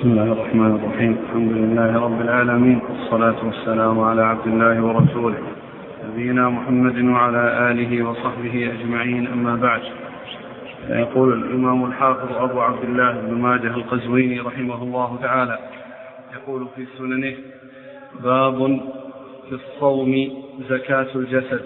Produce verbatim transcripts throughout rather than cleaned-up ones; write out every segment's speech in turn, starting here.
بسم الله الرحمن الرحيم. الحمد لله رب العالمين، والصلاة والسلام على عبد الله ورسوله نبينا محمد وعلى آله وصحبه أجمعين، أما بعد. يقول الإمام الحافظ أبو عبد الله بن ماجه القزويني رحمه الله تعالى، يقول في سننه: باب في الصوم زكاة الجسد.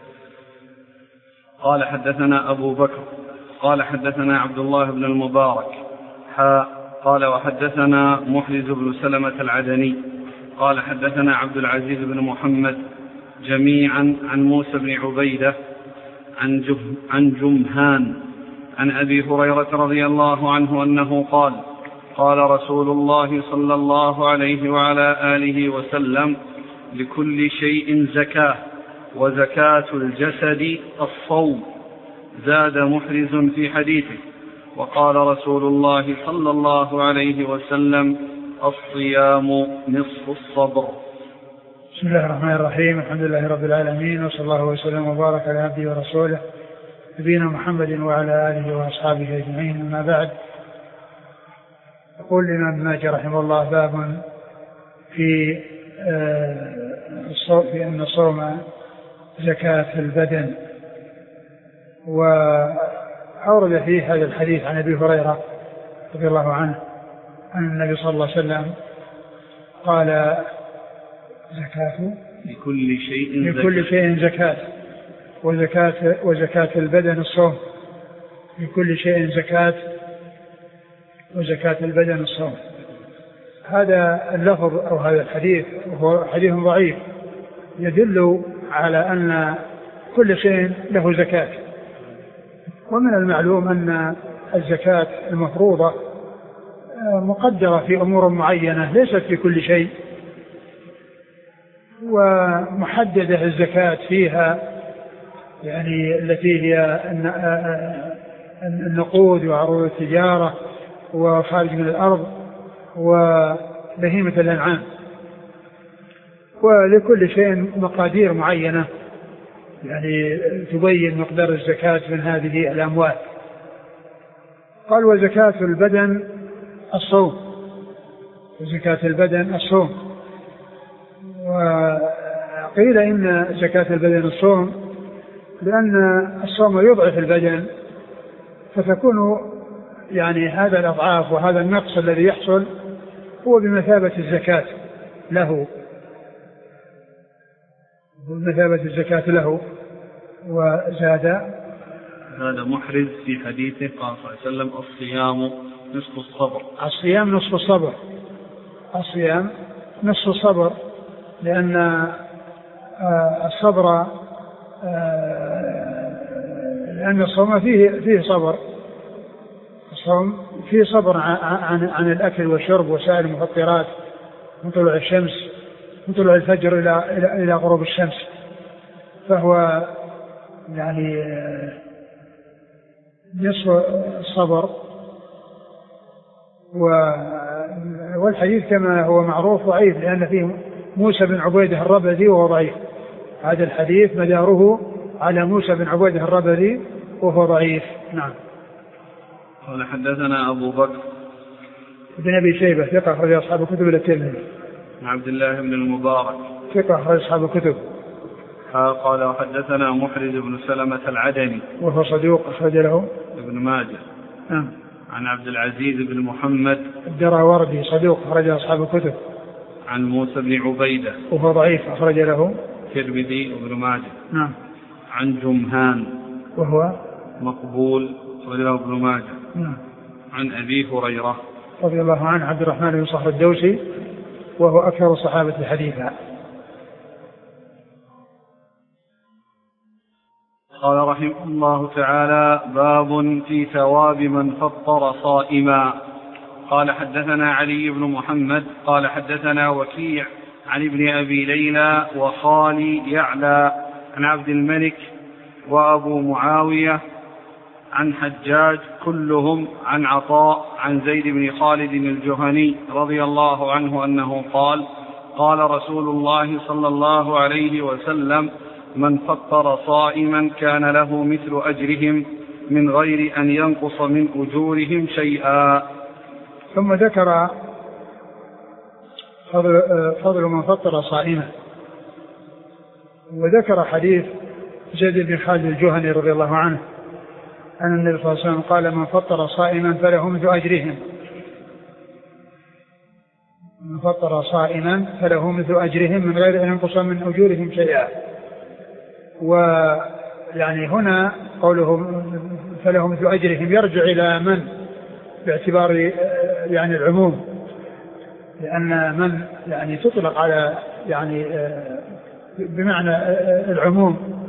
قال حدثنا أبو بكر قال حدثنا عبد الله بن المبارك حاء قال وحدثنا محرز بن سلمة العدني قال حدثنا عبد العزيز بن محمد جميعا عن موسى بن عبيدة عن, عن جمهان عن أبي هريرة رضي الله عنه أنه قال: قال رسول الله صلى الله عليه وعلى آله وسلم: لكل شيء زكاة، وزكاة الجسد الصوم. زاد محرز في حديثه: وقال رسول الله صلى الله عليه وسلم: الصيام نصف الصبر. بسم الله الرحمن الرحيم. الحمد لله رب العالمين، وصلى الله وسلم وبارك على عبده ورسوله نبينا محمد وعلى آله وأصحابه أجمعين، أما بعد. يقول الإمام ابن ماجه رحمه الله: باب في الصوم، في أن الصوم زكاة البدن. وأورد فيه هذا الحديث عن أبي هريرة رضي الله عنه أن النبي صلى الله عليه وسلم قال: زكاة لكل شيء لكل شيء زكاة، وزكاة وزكاة البدن الصوم. لكل شيء زكاة، وزكاة البدن الصوم. هذا اللفظ أو هذا الحديث وهو حديث ضعيف يدل على أن كل شيء له زكاة. ومن المعلوم أن الزكاة المفروضة مقدرة في أمور معينة ليست في كل شيء، ومحددة الزكاة فيها، يعني التي هي النقود وعروض التجارة وخارج من الأرض وبهيمة الأنعام. ولكل شيء مقادير معينة يعني تبين مقدار الزكاة من هذه الأموال. قال: وزكاة البدن الصوم. وزكاة البدن الصوم. وقيل إن زكاة البدن الصوم لأن الصوم يضعف البدن، فتكون يعني هذا الأضعاف وهذا النقص الذي يحصل هو بمثابة الزكاة له، بمثابة الزكاة له. وزاد هذا محرز في حديثه قال صلى الله عليه وسلم: الصيام نصف الصبر. الصيام نصف الصبر. الصيام نصف الصبر، لأن الصبر لأن الصوم فيه فيه صبر. الصوم فيه صبر عن عن الأكل والشرب وسائر المفطرات من طلوع الشمس من طلوع الفجر إلى إلى إلى غروب الشمس. فهو يعني نصف الصبر. والحديث كما هو معروف ضعيف، لأن فيه موسى بن عبيدة الربذي وهو ضعيف. هذا الحديث مداره على موسى بن عبيدة الربذي وهو ضعيف. نعم. قال: حدثنا أبو بكر بن أبي شيبة ثقة أخرج أصحاب الكتب إلى الترمذي. عبد الله بن المبارك ثقة أخرج أصحاب الكتب. قال: وحدثنا محرز بن سلمة العدني وهو صدوق أخرج له ابن ماجه. نعم. عن عبد العزيز بن محمد الدراوردي صدوق أخرج أصحاب الكتب. عن موسى بن عبيدة وهو ضعيف أخرج له الترمذي وابن ماجه. نعم. عن جمهان وهو مقبول أخرج له ابن ماجه. نعم. عن أبي هريرة رضي الله عنه عبد الرحمن بن صخر الدوسي، وهو أكثر الصحابة حديثا. قال رحمه الله تعالى: باب في ثواب من فطر صائما. قال: حدثنا علي بن محمد قال حدثنا وكيع عن ابن أبي ليلى وخالي يعلى عن عبد الملك وأبو معاوية عن حجاج كلهم عن عطاء عن زيد بن خالد الجهني رضي الله عنه أنه قال: قال رسول الله صلى الله عليه وسلم: من فطر صائما كان له مثل أجرهم من غير أن ينقص من أجورهم شيئا. ثم ذكر فضل, فضل من فطر صائما. وذكر حديث زيد بن خالد الجهني رضي الله عنه أن النبي صلى الله عليه وسلم قال: من فطر صائما فله مثل أجرهم من فطر صائما فله مثل أجرهم من غير أن ينقص من أجورهم شيئا. ويعني هنا قوله فله مثل أجرهم يرجع إلى من باعتبار يعني العموم، لأن من يعني تطلق على يعني بمعنى العموم،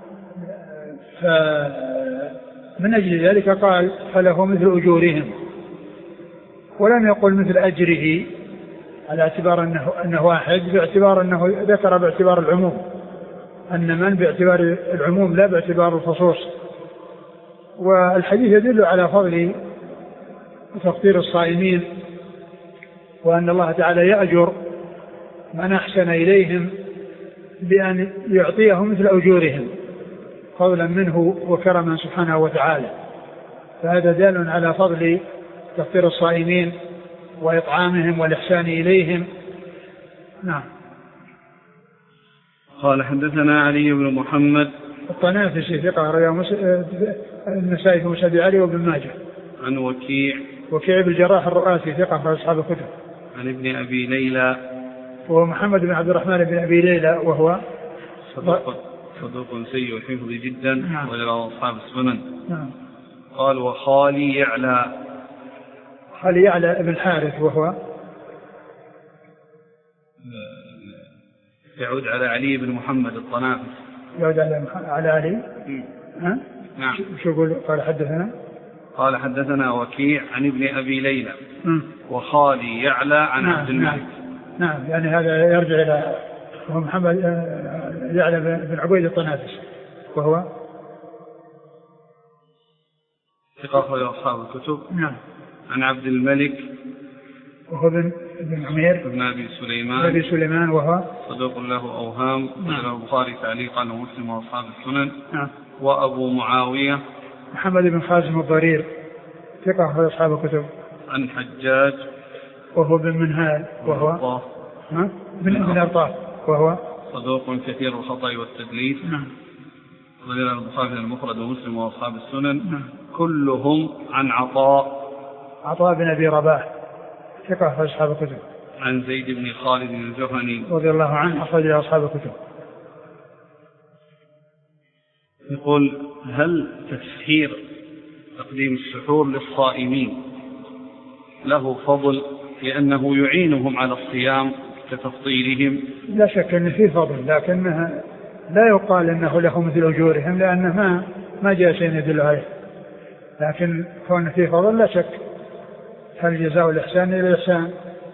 فمن أجل ذلك قال فله مثل أجورهم، ولم يقل مثل أجره على اعتبار أنه, أنه واحد، باعتبار أنه ذكر باعتبار العموم، أن من باعتبار العموم لا باعتبار الخصوص. والحديث يدل على فضل تفطير الصائمين، وأن الله تعالى يأجر من أحسن إليهم بأن يعطيهم مثل أجورهم فضلا منه وكرما سبحانه وتعالى. فهذا دال على فضل تفطير الصائمين وإطعامهم والإحسان إليهم. نعم. قال حدثنا علي بن محمد الطنافسي ثقة رواه النسائي في مسند علي وابن ماجه. عن وكيع وكيع بن الجراح الرؤاسي ثقة في أصحاب الكتب. عن ابن أبي ليلى وهو محمد بن عبد الرحمن بن أبي ليلى وهو صدوق صدوق سيء الحفظ جدا. نعم. وله أصحاب السنن. نعم. قال وخالي يعلى خالي يعلى ابن الحارث وهو يعود على علي بن محمد الطنافس. يعود على على علي. ها؟ نعم. شو يقول؟ قال حدثنا قال حدثنا وكيع عن ابن أبي ليلى م. وخالي يعلى عن نعم. عبد الملك. نعم. نعم يعني هذا يرجع إلى وهو محمد يعلى بن عبيد الطنافس وهو ثقة أخرج أصحاب الكتب. نعم. عن عبد الملك وهو بن بن عمير بن أبي سليمان أبي سليمان وهو صدوق له أوهام. نعم. البخاري تعليقا ومسلم وأصحاب السنن. نعم. وأبو معاوية محمد بن خازم الضرير ثقة أخرج أصحاب الكتب. عن حجاج وهو بن منهال وهو ها بن ابن أرطاف وهو صدوق كثير الخطأ والتدليس. نعم. وذكر البخاري المفرد ومسلم وأصحاب السنن. نعم. كلهم عن عطاء عطاء بن أبي رباح ثقة أخرج أصحاب الكتب. عن زيد بن خالد الجهني رضي الله عنه أخرج أصحاب الكتب. يقول هل تسحير تقديم السحور للصائمين له فضل لأنه يعينهم على الصيام كتفطيرهم؟ لا شك أن فيه فضل، لكنها لا يقال أنه له مثل أجورهم، لأنه ما ما جاء شيء يدل عليه، لكن كون فيه فضل لا شك. هل جزاء الإحسان إلى الإحسان.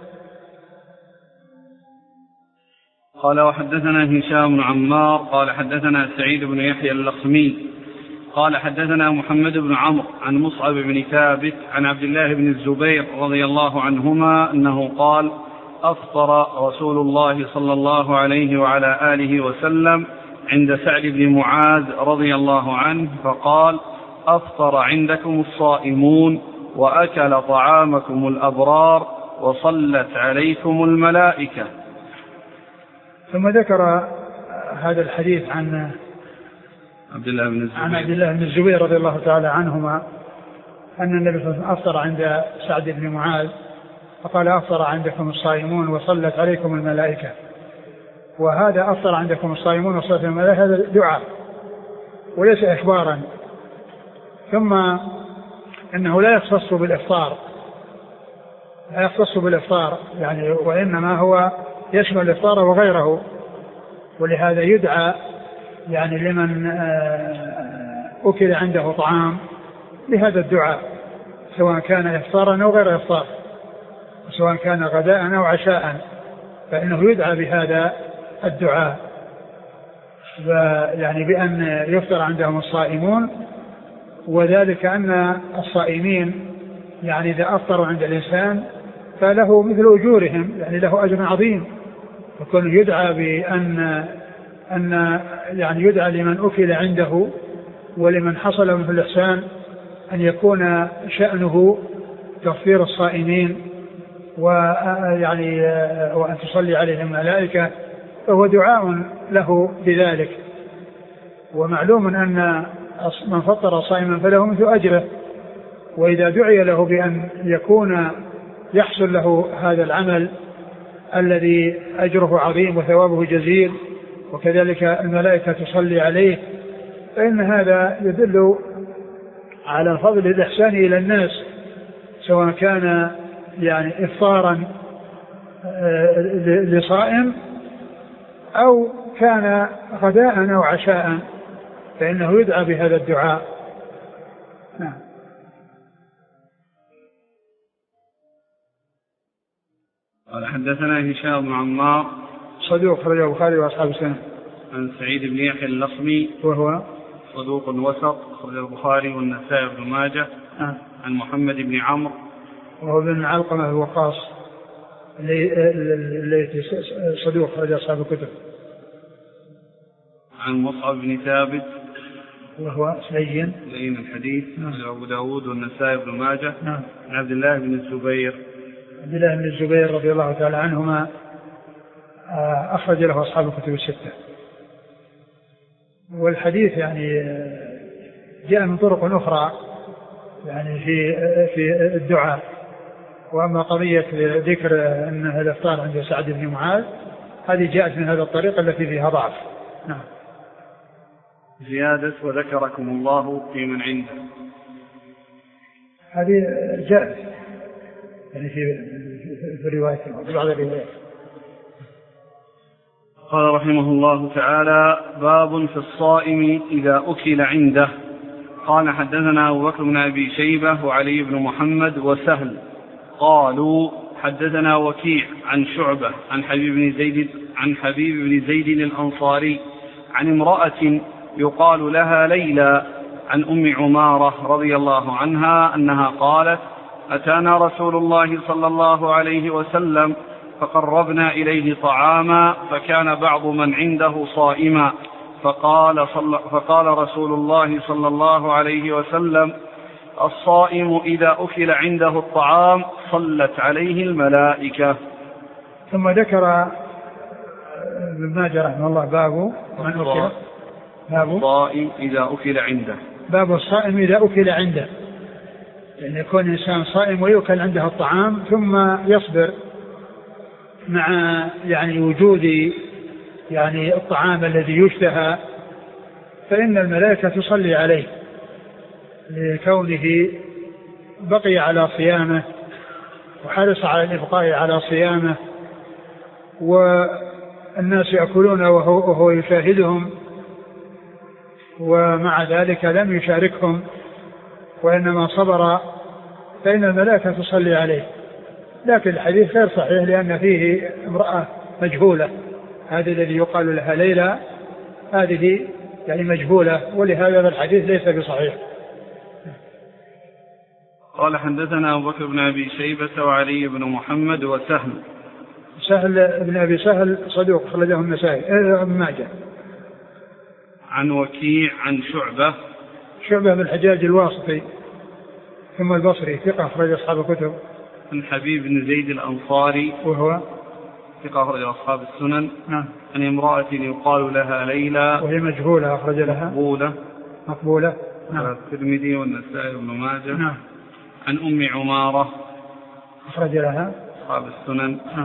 قال وحدثنا هشام بن عمار قال حدثنا سعيد بن يحيى اللخمي قال حدثنا محمد بن عمرو عن مصعب بن ثابت عن عبد الله بن الزبير رضي الله عنهما أنه قال أفطر رسول الله صلى الله عليه وعلى آله وسلم عند سعد بن معاذ رضي الله عنه فقال أفطر عندكم الصائمون وأكل طعامكم الأبرار وصلت عليكم الملائكة. ثم ذكر هذا الحديث عن عبد الله بن الزبير عن عبد الله بن الزبير رضي الله تعالى عنهما أن النبي صلى الله عليه وسلم أفطر عند سعد بن معاذ فقال أفطر عندكم الصائمون وصلت عليكم الملائكة. وهذا أفطر عندكم الصائمون وصلت عليكم الملائكة هذا دعاء وليس إخبارا. ثم إنه لا يختص بالإفطار لا يختص بالإفطار يعني، وإنما هو يشمل الإفطار وغيره، ولهذا يدعى يعني لمن أكل عنده طعام بهذا الدعاء سواء كان إفطارا أو غير إفطار، سواء كان غداء أو عشاء، فإنه يدعى بهذا الدعاء يعني بأن يفطر عندهم الصائمون. وذلك أن الصائمين يعني إذا أفطروا عند الإنسان فله مثل أجورهم يعني له أجر عظيم، يكون يدعى بأن أن يعني يدعى لمن أكل عنده ولمن حصل من الإحسان أن يكون شأنه تغفير الصائمين ويعني وأن تصلي عليه الملائكة، فهو دعاء له بذلك. ومعلوم أن من فطر صائما فله مثل أجره، وإذا دعي له بأن يكون يحصل له هذا العمل الذي أجره عظيم وثوابه جزيل، وكذلك الملائكة تصلي عليه، فإن هذا يدل على فضل الإحسان إلى الناس، سواء كان يعني إفطارا لصائم أو كان غداء أو عشاء، فإنه يدعى بهذا الدعاء. نعم. قال حدثنا هشام بن عمار صدوق أخرجه البخاري وأصحاب السنن. عن سعيد بن يحيى اللخمي وهو صدوق وسط أخرجه البخاري والنسائي بن ماجه. آه. عن محمد بن عمرو وهو بن علقمة الوقاص الذي صدوق أخرج أصحاب الكتب. عن مصعب بن ثابت وهو لين لين الحديث. نعم. أبو داود والنسائي بن ماجه. نعم. عن عبد الله بن الزبير عبد الله بن الزبير رضي الله تعالى عنهما أخرج له أصحاب الكتب الستة. والحديث يعني جاء من طرق أخرى يعني في في الدعاء. وأما قضية ذكر أن الإفطار عند سعد بن معاذ هذه جاءت من هذا الطريق التي فيها ضعف. نعم. زيادة وذكركم الله في من عنده، هذه جاءت يعني في في الرواية في بعض الروايات. قال رحمه الله تعالى: باب في الصائم إذا أكل عنده. قال حدثنا أبو بكر بن أبي شيبة وعلي بن محمد وسهل قالوا حدثنا وكيع عن شعبة عن حبيب بن زيد عن حبيب بن زيد الأنصاري عن امرأة يقال لها ليلى عن أم عمارة رضي الله عنها أنها قالت: أتانا رسول الله صلى الله عليه وسلم فقربنا إليه طعاما فكان بعض من عنده صائما، فقال, صل... فقال رسول الله صلى الله عليه وسلم: الصائم إذا أكل عنده الطعام صلت عليه الملائكة. ثم ذكر ابن ماجه رحمه الله باب من أكل باب الصائم إذا أكل عنده باب الصائم إذا أكل عنده، يعني يكون إنسان صائم ويؤكل عنده الطعام ثم يصبر مع يعني وجود يعني الطعام الذي يشتهى، فإن الملائكة تصلي عليه لكونه بقي على صيامه وحرص على الإبقاء على صيامه، والناس يأكلون وهو, وهو يشاهدهم، ومع ذلك لم يشاركهم وإنما صبر، فإن الملائكة تصلي عليه. لكن الحديث غير صحيح لأن فيه امرأة مجهولة، هذه الذي يقال لها ليلى هذه يعني مجهولة، ولهذا الحديث ليس بصحيح. قال حدثنا أبو بكر بن أبي شيبة وعلي بن محمد وسهل سهل بن أبي سهل صدوق أخرجه النسائي ابن ماجه. عن وكيع عن شعبة شعبة بن الحجاج الواسطي ثم البصري ثقة أخرج أصحاب الكتب. عن حبيب بن زيد الأنصاري وهو ثقة أخرج أصحاب السنن. نعم. عن امرأة يقال لها ليلى وهي مجهولة أخرج لها مقبولة مقبولة. نعم. الترمذي والنسائي بن ماجه. نعم. عن أم عمارة أخرج لها أصحاب السنن. نعم.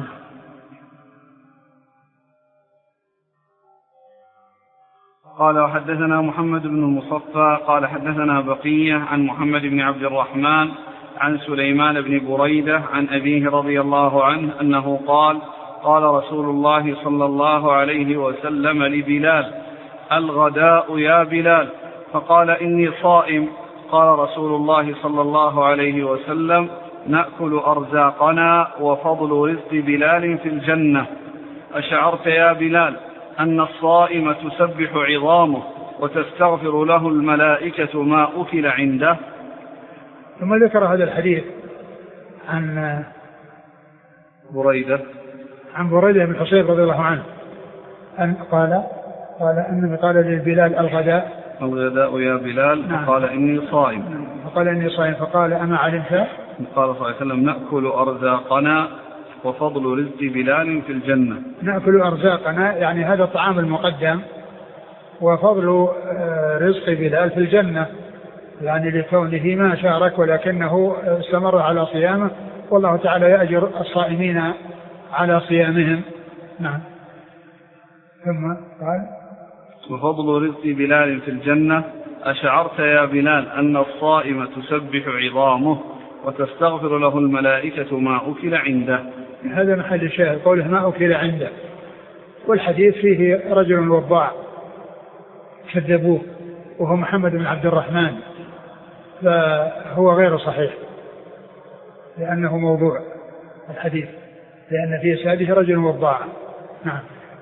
قال وحدثنا محمد بن المصفى قال حدثنا بقية عن محمد بن عبد الرحمن عن سليمان بن بريدة عن أبيه رضي الله عنه أنه قال: قال رسول الله صلى الله عليه وسلم لبلال: الغداء يا بلال، فقال: إني صائم. قال رسول الله صلى الله عليه وسلم: نأكل أرزاقنا وفضل رزق بلال في الجنة. أشعرت يا بلال أن الصائم تسبح عظامه وتستغفر له الملائكة ما أكل عنده؟ ثم ذكر هذا الحديث عن بريدة عن بريدة بن حصيب رضي الله عنه أن قال قال أنه قال للبلال: الغداء الغداء يا بلال. نعم. فقال: إني صائم. فقال: إني صائم. فقال: أما علمت قال صلى الله عليه وسلم نأكل أرزاقنا وفضل رزق بلال في الجنة. نأكل أرزاقنا يعني هذا الطعام المقدم، وفضل رزق بلال في الجنة يعني لكونه ما شارك ولكنه استمر على صيامه، والله تعالى يأجر الصائمين على صيامهم. نعم. ثم قال وفضل رزق بلال في الجنة أشعرت يا بلال أن الصائم تسبح عظامه وتستغفر له الملائكة ما أكل عنده. هذا محل الشاهد قوله ما أكل عنده، والحديث فيه رجل وضاع كذبوه وهو محمد بن عبد الرحمن، فهو غير صحيح لأنه موضوع الحديث، لأن في إسناده رجل وضاع. نعم.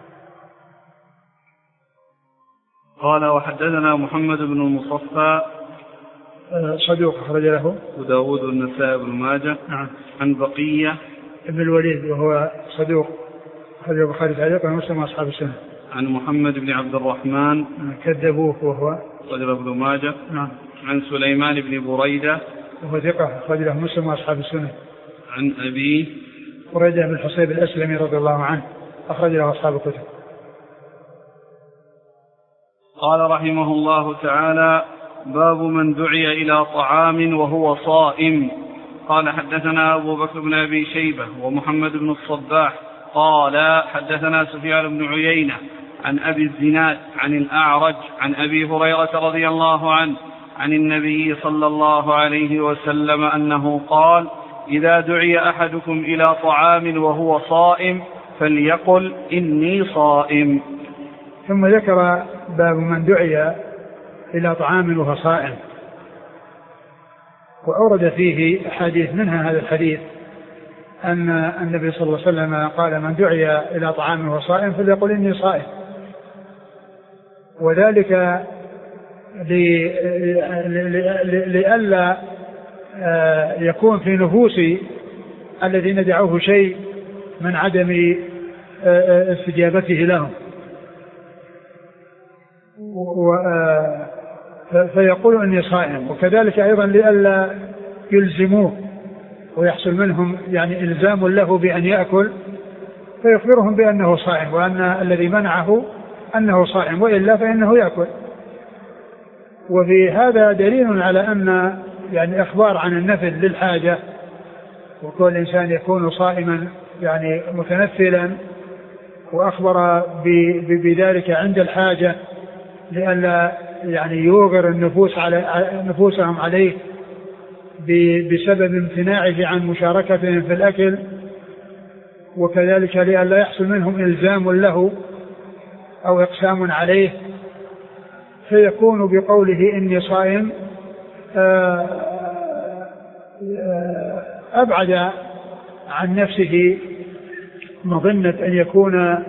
قال وحدثنا محمد بن المصفى صدوق أخرج له وداود والنسائي بن ماجه. نعم. عن بقية ابن الوليد وهو صدوق أخرج البخاري تعليقا ومسلم وأصحاب السنة. عن محمد بن عبد الرحمن كذبوه وهو أخرج له ابن ماجه. نعم. عن سليمان بن بريدة وهو ثقة أخرج له مسلم وأصحاب السنة. عن أبيه بريدة بن الحصيب الأسلمي رضي الله عنه أخرج له أصحاب الكتب. قال رحمه الله تعالى باب من دعي إلى طعام وهو صائم. قال حدثنا أبو بكر بن أبي شيبة ومحمد بن الصباح قال حدثنا سفيان بن عيينة عن أبي الزناد عن الأعرج عن أبي هريرة رضي الله عنه عن النبي صلى الله عليه وسلم أنه قال إذا دعي أحدكم إلى طعام وهو صائم فليقل إني صائم. ثم ذكر باب من دعي إلى طعام وهو صائم، وأورد فيه حديث منها هذا الحديث أن النبي صلى الله عليه وسلم قال من دعي إلى طعام وهو صائم فليقل إني صائم، وذلك لئلا يكون في نفوس الذين دعوه شيء من عدم استجابته لهم، فيقول إني صائم، وكذلك أيضا لئلا يلزموه ويحصل منهم يعني إلزام له بأن يأكل فيخبرهم بأنه صائم وأن الذي منعه أنه صائم وإلا فإنه يأكل. وفي هذا دليل على أن يعني إخبار عن النفل للحاجة، وكل إنسان يكون صائما يعني متنفلا، وأخبر بذلك عند الحاجة لئلا يعني يوغر النفوس على نفوسهم عليه بسبب امتناعه عن مشاركتهم في الأكل، وكذلك لئلا يحصل منهم إلزام له أو إقسام عليه، فيكون بقوله إني صائم أبعد عن نفسه مظنة أن يكون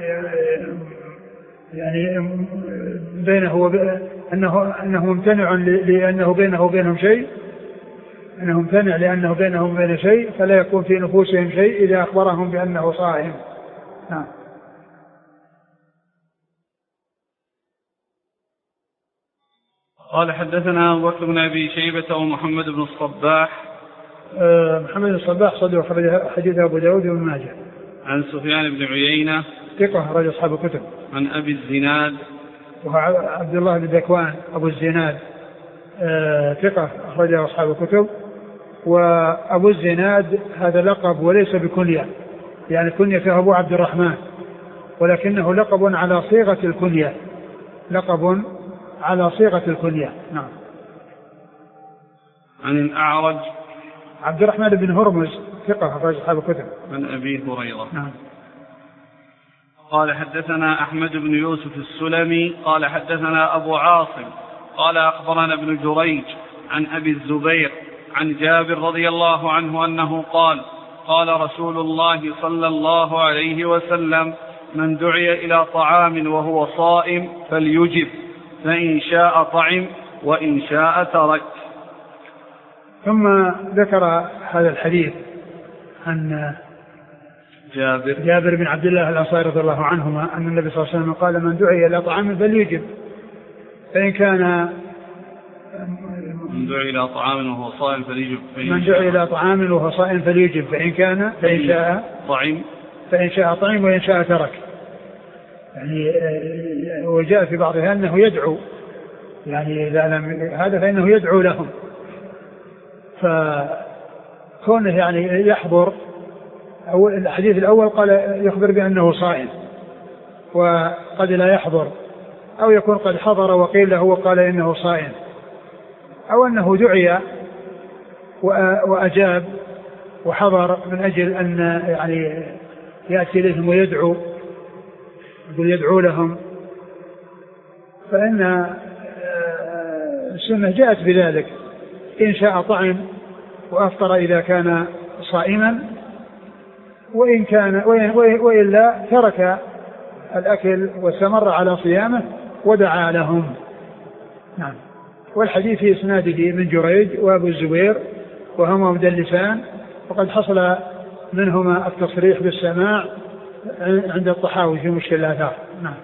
يعني بينه وبين أنه أنه ممتنع لأنه بينه وبينهم شيء، أنه ممتنع لأنه بينهم وبين شيء، فلا يكون في نفوسهم شيء إذا أخبرهم بأنه صائم. نعم. قال حدثنا أبو بكر بن أبي شيبة ومحمد بن الصباح. أه محمد بن الصباح صدوق أخرج حديث أبو داود وابن ماجه. عن سفيان بن عيينة ثقة أخرج أصحاب الكتب. عن أبي الزناد وهو عبد الله بن ذكوان أبو الزناد أه ثقة أخرج أصحاب الكتب. وأبو الزناد هذا لقب وليس بكنية، يعني كنية أبو عبد الرحمن، ولكنه لقب على صيغة الكنية، لقب على صيغة الكنية. نعم. عن الأعرج عبد الرحمن بن هرمز ثقة أخرج أصحاب الكتب. عن أبي هريرة. نعم. قال حدثنا أحمد بن يوسف السلمي قال حدثنا أبو عاصم قال أخبرنا ابن جريج عن أبي الزبير عن جابر رضي الله عنه أنه قال قال رسول الله صلى الله عليه وسلم من دعي إلى طعام وهو صائم فليجب، فإن شاء طعم وإن شاء ترك. ثم ذكر هذا الحديث عن جابر جابر بن عبد الله الأنصاري رضي الله عنهما أن النبي صلى الله عليه وسلم قال من دعي إلى طعام فليجب، فإن كان دعي إلى طعام وهو صائم فليجب من دعي إلى طعام وهو صائم فليجب فإن كان فإن شاء طعم فإن شاء طعم وإن شاء ترك. يعني وجاء في بعضها أنه يدعو، يعني إذا لم هذا فإنه يدعو لهم، فكونه يعني يحضر. أو الحديث الأول قال يخبر بأنه صائم وقد لا يحضر، أو يكون قد حضر وقيل له وقال إنه صائم، أو أنه دعي وأجاب وحضر من أجل أن يعني يأتي إليهم ويدعو، يقول يدعو لهم. فإن السنة جاءت بذلك، إن شاء طعم وأفطر إذا كان صائما، وإن كان وإلا ترك الأكل واستمر على صيامه ودعا لهم. نعم. والحديث في إسناده من جريج وأبو الزبير وهما مدلسان، وقد حصل منهما التصريح بالسماع عند الطحاوي في مشكل الآثار. نعم.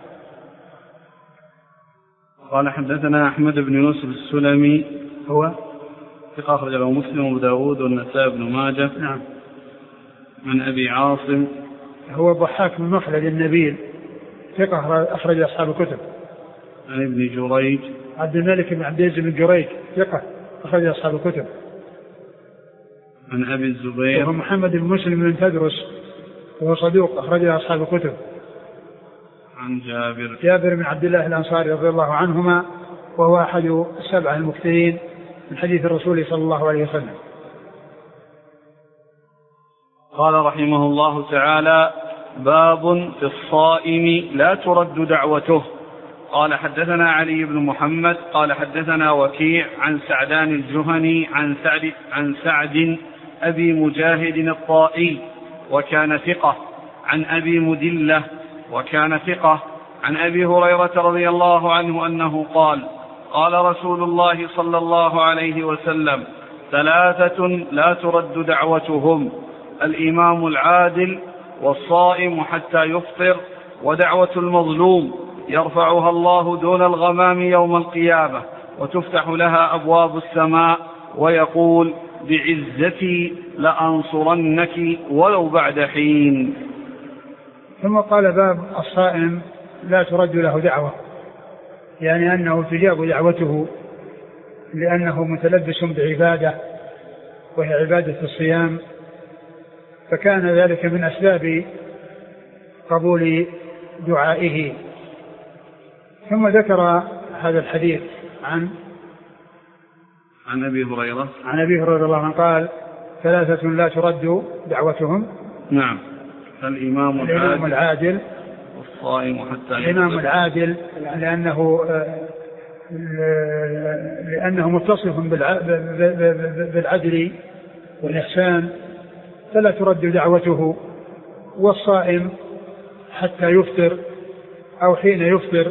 قال حدثنا أحمد بن يوسف السلمي هو ثقة أخرج له مسلم وأبو داود والنسائي بن ماجه. نعم. من أبي عاصم هو ضحاك بن مخلد النبيل ثقة أخرج أصحاب الكتب. عن ابن جريج عبد الملك بن عبد العزيز بن جريج ثقة أخرج أصحاب الكتب. عن أبي الزبير وهو محمد بن مسلم بن تدرس وهو صدوق أخرج أصحاب الكتب. عن جابر جابر بن عبد الله الأنصاري رضي الله عنهما، وهو أحد السبعة المكثرين من حديث الرسول صلى الله عليه وسلم. قال رحمه الله تعالى: باب في الصائم لا ترد دعوته. قال حدثنا علي بن محمد قال حدثنا وكيع عن سعدان الجهني عن سعد, عن سعد أبي مجاهد الطائي وكان ثقة، عن أبي مدلة وكان ثقة، عن أبي هريرة رضي الله عنه أنه قال: قال رسول الله صلى الله عليه وسلم: ثلاثة لا ترد دعوتهم: الإمام العادل، والصائم حتى يفطر، ودعوة المظلوم يرفعها الله دون الغمام يوم القيامة، وتفتح لها أبواب السماء، ويقول: بعزتي لأنصرنك ولو بعد حين. ثم قال: باب الصائم لا ترد له دعوة، يعني أنه تجاب دعوته لأنه متلبس بعبادة وهي عبادة الصيام، فكان ذلك من أسباب قبول دعائه. ثم ذكر هذا الحديث عن عن أبي هريرة عن أبي هريرة رضي الله عنه قال: ثلاثة لا ترد دعوتهم. نعم. الإمام العادل, العادل والصائم حتى الإمام العادل لأنه لأنه متصف بالعدل والإحسان فلا ترد دعوته، والصائم حتى يفطر أو حين يفطر،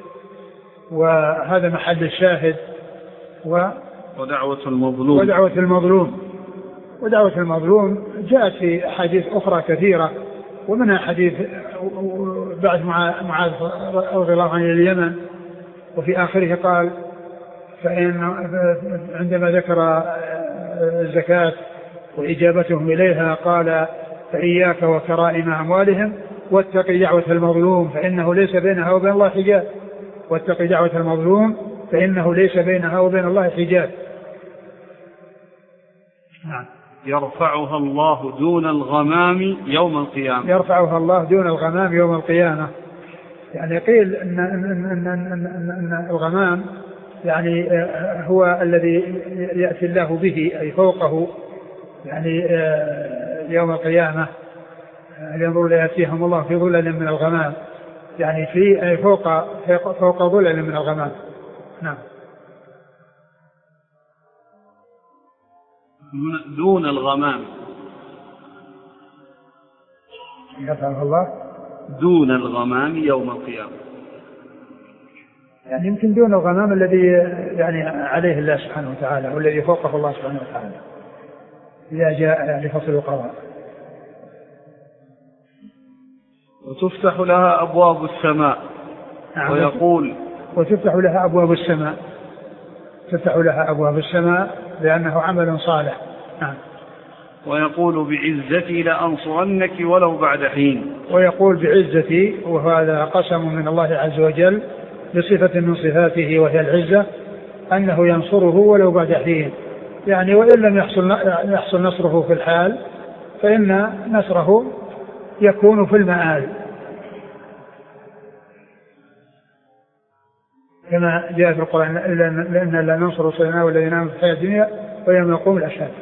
وهذا محل الشاهد. و ودعوة المظلوم ودعوة المظلوم ودعوة المظلوم جاءت في حديث أخرى كثيرة، ومنها حديث بعد معاذ رضي الله عنه اليمن، وفي آخره قال: فإن عندما ذكر الزكاة وإجابتهم إليها قال: فإياك وكرائم أموالهم واتق دعوة المظلوم فإنه ليس بينها وبين الله حجاب واتق دعوة المظلوم فإنه ليس بينها وبين الله حجاب. نعم. يرفعها الله دون الغمام يوم القيامة. يرفعها الله دون الغمام يوم القيامة. يعني قيل إن, إن, إن, إن, إن الغمام يعني هو الذي يأتي الله به أي فوقه، يعني يوم القيامة ينظر ليأتيهم الله في ظلل من الغمام، يعني في أي فوق فوق ظلل من الغمام. نعم. دون الغمام يرفعه الله دون الغمام يوم القيامة، يعني يمكن دون الغمام الذي يعني عليه الله سبحانه وتعالى والذي فوقه الله سبحانه وتعالى إذا جاء لفصل القضاء. وتفتح لها أبواب السماء. نعم. ويقول وتفتح لها أبواب السماء، تفتح لها أبواب السماء لأنه عمل صالح. نعم. ويقول بعزتي لأنصرنك ولو بعد حين. ويقول بعزتي، وهذا قسم من الله عز وجل بصفة من صفاته وهي العزة، أنه ينصره ولو بعد حين، يعني وإن لم يحصل, يحصل نصره في الحال فإن نصره يكون في المآل، كما جاء في القرآن لأن لا ننصر رسلنا والذين آمنوا في الحياة الدنيا ويوم يقوم الأشهاد.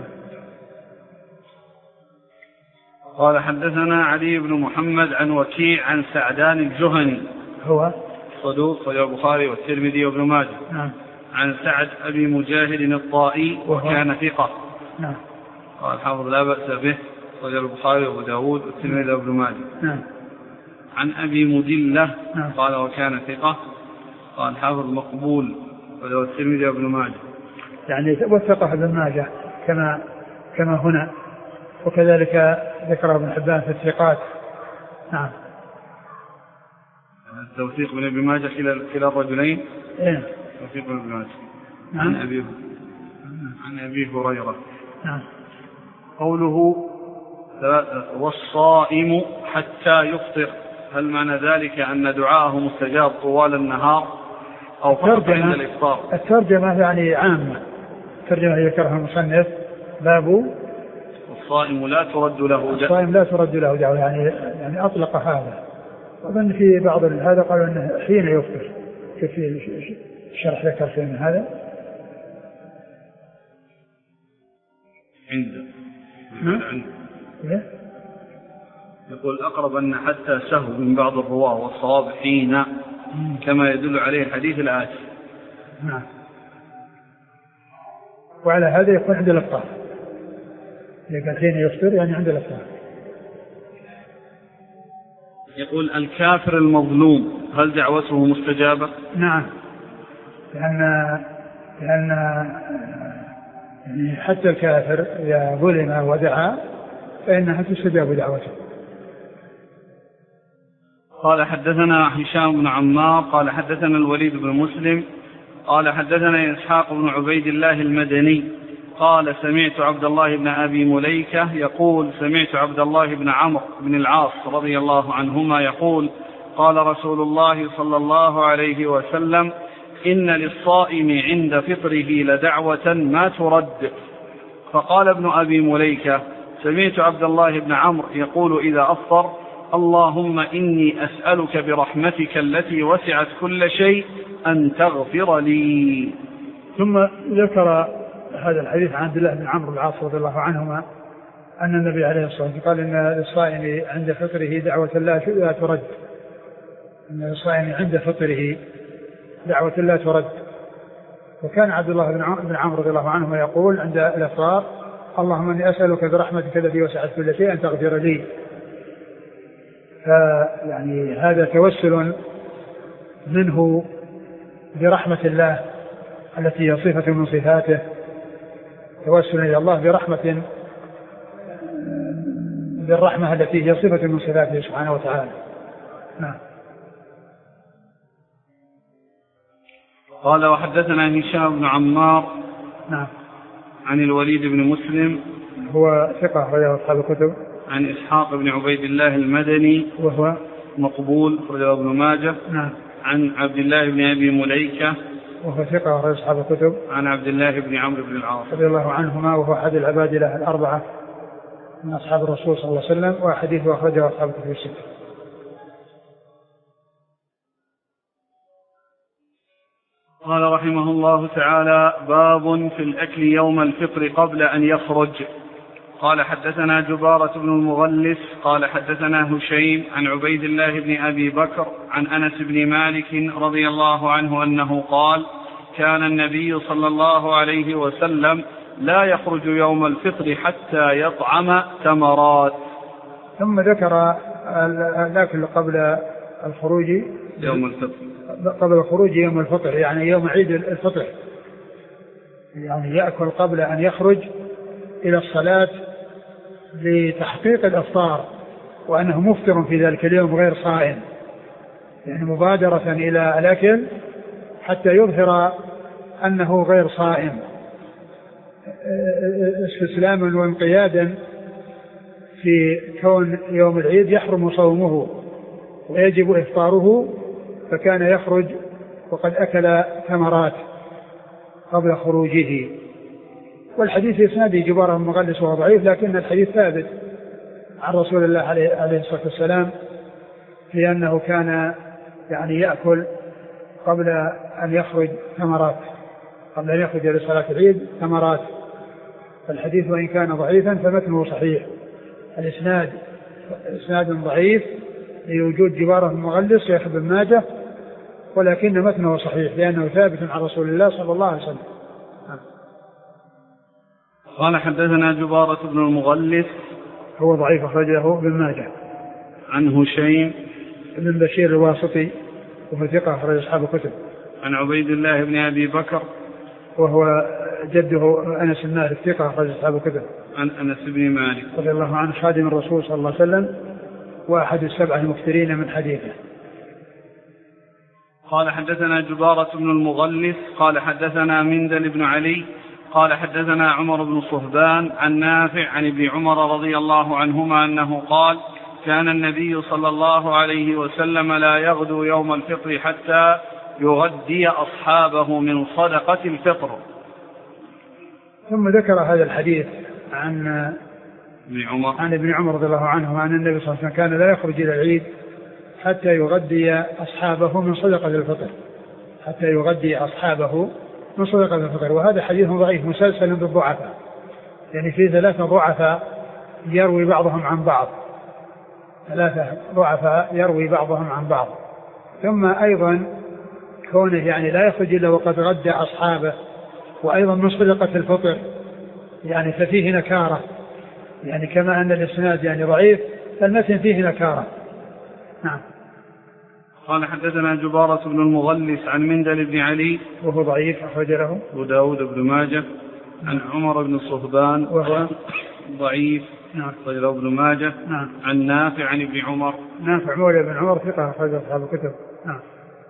قال حدثنا علي بن محمد عن وكيع عن سعدان الجهني هو صدوق وله البخاري والترمذي وابن ماجه. نعم. عن سعد أبي مجاهد الطائي وكان ثقة. نعم. قال حافظ لا بأس به وله البخاري وابو داود والترمذي وابن ماجه. نعم. عن أبي مدلة. نعم. قال وكان ثقة. قال حافظ مقبول وله الترمذي وابن ماجه، يعني وثقه ابن ماجه كما كما هنا، وكذلك ذكر ابن حبان في الثقات. نعم. التوثيق من ابن ماجه كلا كلا الرجلين. إيه؟ توثيق من ابن ماجه. نعم. عن أبي عن أبي هريرة. نعم. قوله والصائم حتى يفطر، هل معنى ذلك أن دعاءه مستجاب طوال النهار أو فقط عند الإفطار؟ الترجمة يعني عامة، الترجمة هي ذكرها المصنف باب الصائم لا ترد له دعوة. الصائم لا ترد له دعوة، يعني يعني أطلق هذا. وظن في بعض هذا قالوا أنه حين يفطر، كيف في الشرح ذكر شيء من هذا؟ عنده عنده يقول أقرب أن حتى سهو من بعض الرواة والصواب حين، كما يدل عليه الحديث الآتي. نعم. وعلى هذا يكون عند الإفطار، إذا حين يفطر يعني عند الإفطار. يقول الكافر المظلوم هل دعوته مستجابة؟ نعم، لأن لأن يعني حتى الكافر إذا ظلم ودعا فإنها تستجاب دعوته. قال حدثنا هشام بن عمار قال حدثنا الوليد بن مسلم قال حدثنا إسحاق بن عبيد الله المدني قال سمعت عبد الله بن أبي مليكة يقول سمعت عبد الله بن عمرو بن العاص رضي الله عنهما يقول قال رسول الله صلى الله عليه وسلم إن للصائم عند فطره لدعوة ما ترد. فقال ابن أبي مليكة سمعت عبد الله بن عمرو يقول إذا أفطر اللهم إني أسألك برحمتك التي وسعت كل شيء أن تغفر لي. ثم ذكر هذا الحديث عن عبد الله بن عمرو العاص رضي الله عنهما أن النبي عليه الصلاة والسلام قال إن للصائم عند فطره دعوة لا ترد، إن للصائم عند فطره دعوة لا ترد. وكان عبد الله بن عمرو رضي الله عنهما يقول عند الإفطار اللهم إني أسألك برحمتك التي وسعت كل شيء أن تغفر لي. فيعني هذا توسل منه برحمة الله التي هي صفة من صفاته، توسل إلى الله برحمة بالرحمة التي هي صفة من صفاته سبحانه وتعالى. نعم. قال وحدثنا هشام بن عمار نعم عن الوليد بن مسلم هو ثقة رواه أصحاب الكتب. عن إسحاق بن عبيد الله المدني وهو مقبول رواه ابن ماجه. نعم. عن عبد الله بن أبي مليكة وهو ثقة رواه أصحاب الكتب. عن عبد الله بن عمرو بن العاص رضي الله عنهما وهو أحد العبادلة الأربعة من أصحاب الرسول صلى الله عليه وسلم، وحديثه أخرجه أصحاب الكتب الستة. قال رحمه الله تعالى باب في الأكل يوم الفطر قبل أن يخرج. قال حدثنا جبارة بن المغلس قال حدثنا هشيم عن عبيد الله بن أبي بكر عن أنس بن مالك رضي الله عنه أنه قال كان النبي صلى الله عليه وسلم لا يخرج يوم الفطر حتى يطعم تمرات. ثم ذكر الأكل قبل الخروج يوم الفطر قبل الخروج يوم الفطر، يعني يوم عيد الفطر، يعني يأكل قبل أن يخرج إلى الصلاة لتحقيق الإفطار، وأنه مفطر في ذلك اليوم غير صائم، يعني مبادرة إلى الأكل حتى يظهر أنه غير صائم استسلاما وانقيادا في كون يوم العيد يحرم صومه ويجب إفطاره، فكان يخرج وقد أكل ثمرات قبل خروجه. والحديث في إسناده جبارة بن مغلس وهو ضعيف، لكن الحديث ثابت عن رسول الله عليه الصلاة والسلام في أنه كان يعني يأكل قبل أن يخرج ثمرات، قبل أن يخرج لصلاة العيد ثمرات. فالحديث وإن كان ضعيفا فمتنه صحيح. الإسناد إسناد ضعيف لوجود جبارة بن مغلس شيخ ابن ماجه، ولكن متنه صحيح لأنه ثابت عن رسول الله صلى الله عليه وسلم. قال حدثنا جبارة بن المغلس هو ضعيف أخرجه ابن ماجه. عن هشيم بن بشير الواسطي وهو ثقة أخرج أصحاب الكتب. عن عبيد الله بن أبي بكر وهو جده أنس بن مالك ثقة أخرج أصحاب الكتب. عن أنس بن مالك رضي الله عنه خادم الرسول صلى الله عليه وسلم وأحد السبعة المكثرين من حديثه. قال حدثنا جبارة بن المغلس قال حدثنا مندل بن علي قال حدثنا عمر بن صهبان عن نافع عن ابن عمر رضي الله عنهما أنه قال كان النبي صلى الله عليه وسلم لا يغدو يوم الفطر حتى يغدي أصحابه من صدقة الفطر. ثم ذكر هذا الحديث عن ابن عمر عن ابن عمر رضي الله عنه أن النبي صلى الله عليه وسلم كان لا يخرج إلى العيد حتى يغدي أصحابه من صدقة الفطر، حتى يغدي أصحابه من صدقة الفطر. وهذا حديث ضعيف مسلسل بالضعفاء، يعني في ثلاثة ضعفاء يروي بعضهم عن بعض، ثلاثة ضعفاء يروي بعضهم عن بعض. ثم أيضا كونه يعني لا يخرج إلا وقد غدى أصحابه، وأيضا من صدقة الفطر، يعني ففيه نكارة، يعني كما أن الإسناد يعني ضعيف فالمتن فيه نكارة. نعم. قال حدثنا جبارة بن المغلس عن مندل بن علي وهو ضعيف أخرج له أبو داود بن ماجه. عن عمر بن صهبان وهو ضعيف نعم أخرج له ابن ماجه. نعم. عن نافع عن ابن عمر نافع مولى بن عمر ثقة أخرج أصحاب الكتب. نعم.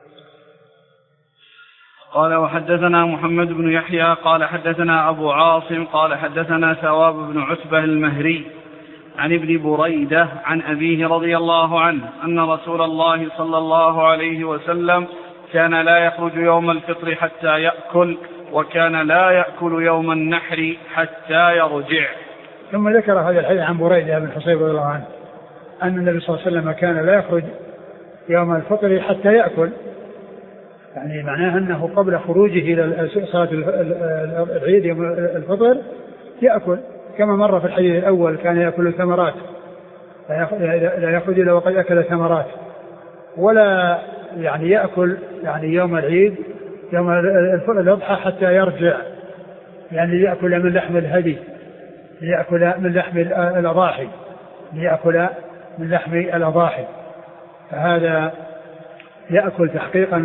قال وحدثنا محمد بن يحيى قال حدثنا أبو عاصم قال حدثنا ثواب بن عتبة المهري عن ابن بريدة عن أبيه رضي الله عنه أن رسول الله صلى الله عليه وسلم كان لا يخرج يوم الفطر حتى يأكل، وكان لا يأكل يوم النحر حتى يرجع. ثم ذكر هذا الحديث عن بريدة بن حصيب رضي الله عنه أن النبي صلى الله عليه وسلم كان لا يخرج يوم الفطر حتى يأكل، يعني معناه أنه قبل خروجه إلى صلاة العيد يوم الفطر يأكل، كما مر في الحديث الأول كان يأكل الثمرات، لا يخرج إلا وقد أكل ثمرات، ولا يعني يأكل يعني يوم العيد يوم الأضحى حتى يرجع، يعني يأكل من لحم الهدي، يأكل من لحم الأضاحي، يأكل من لحم الأضاحي. فهذا يأكل تحقيقا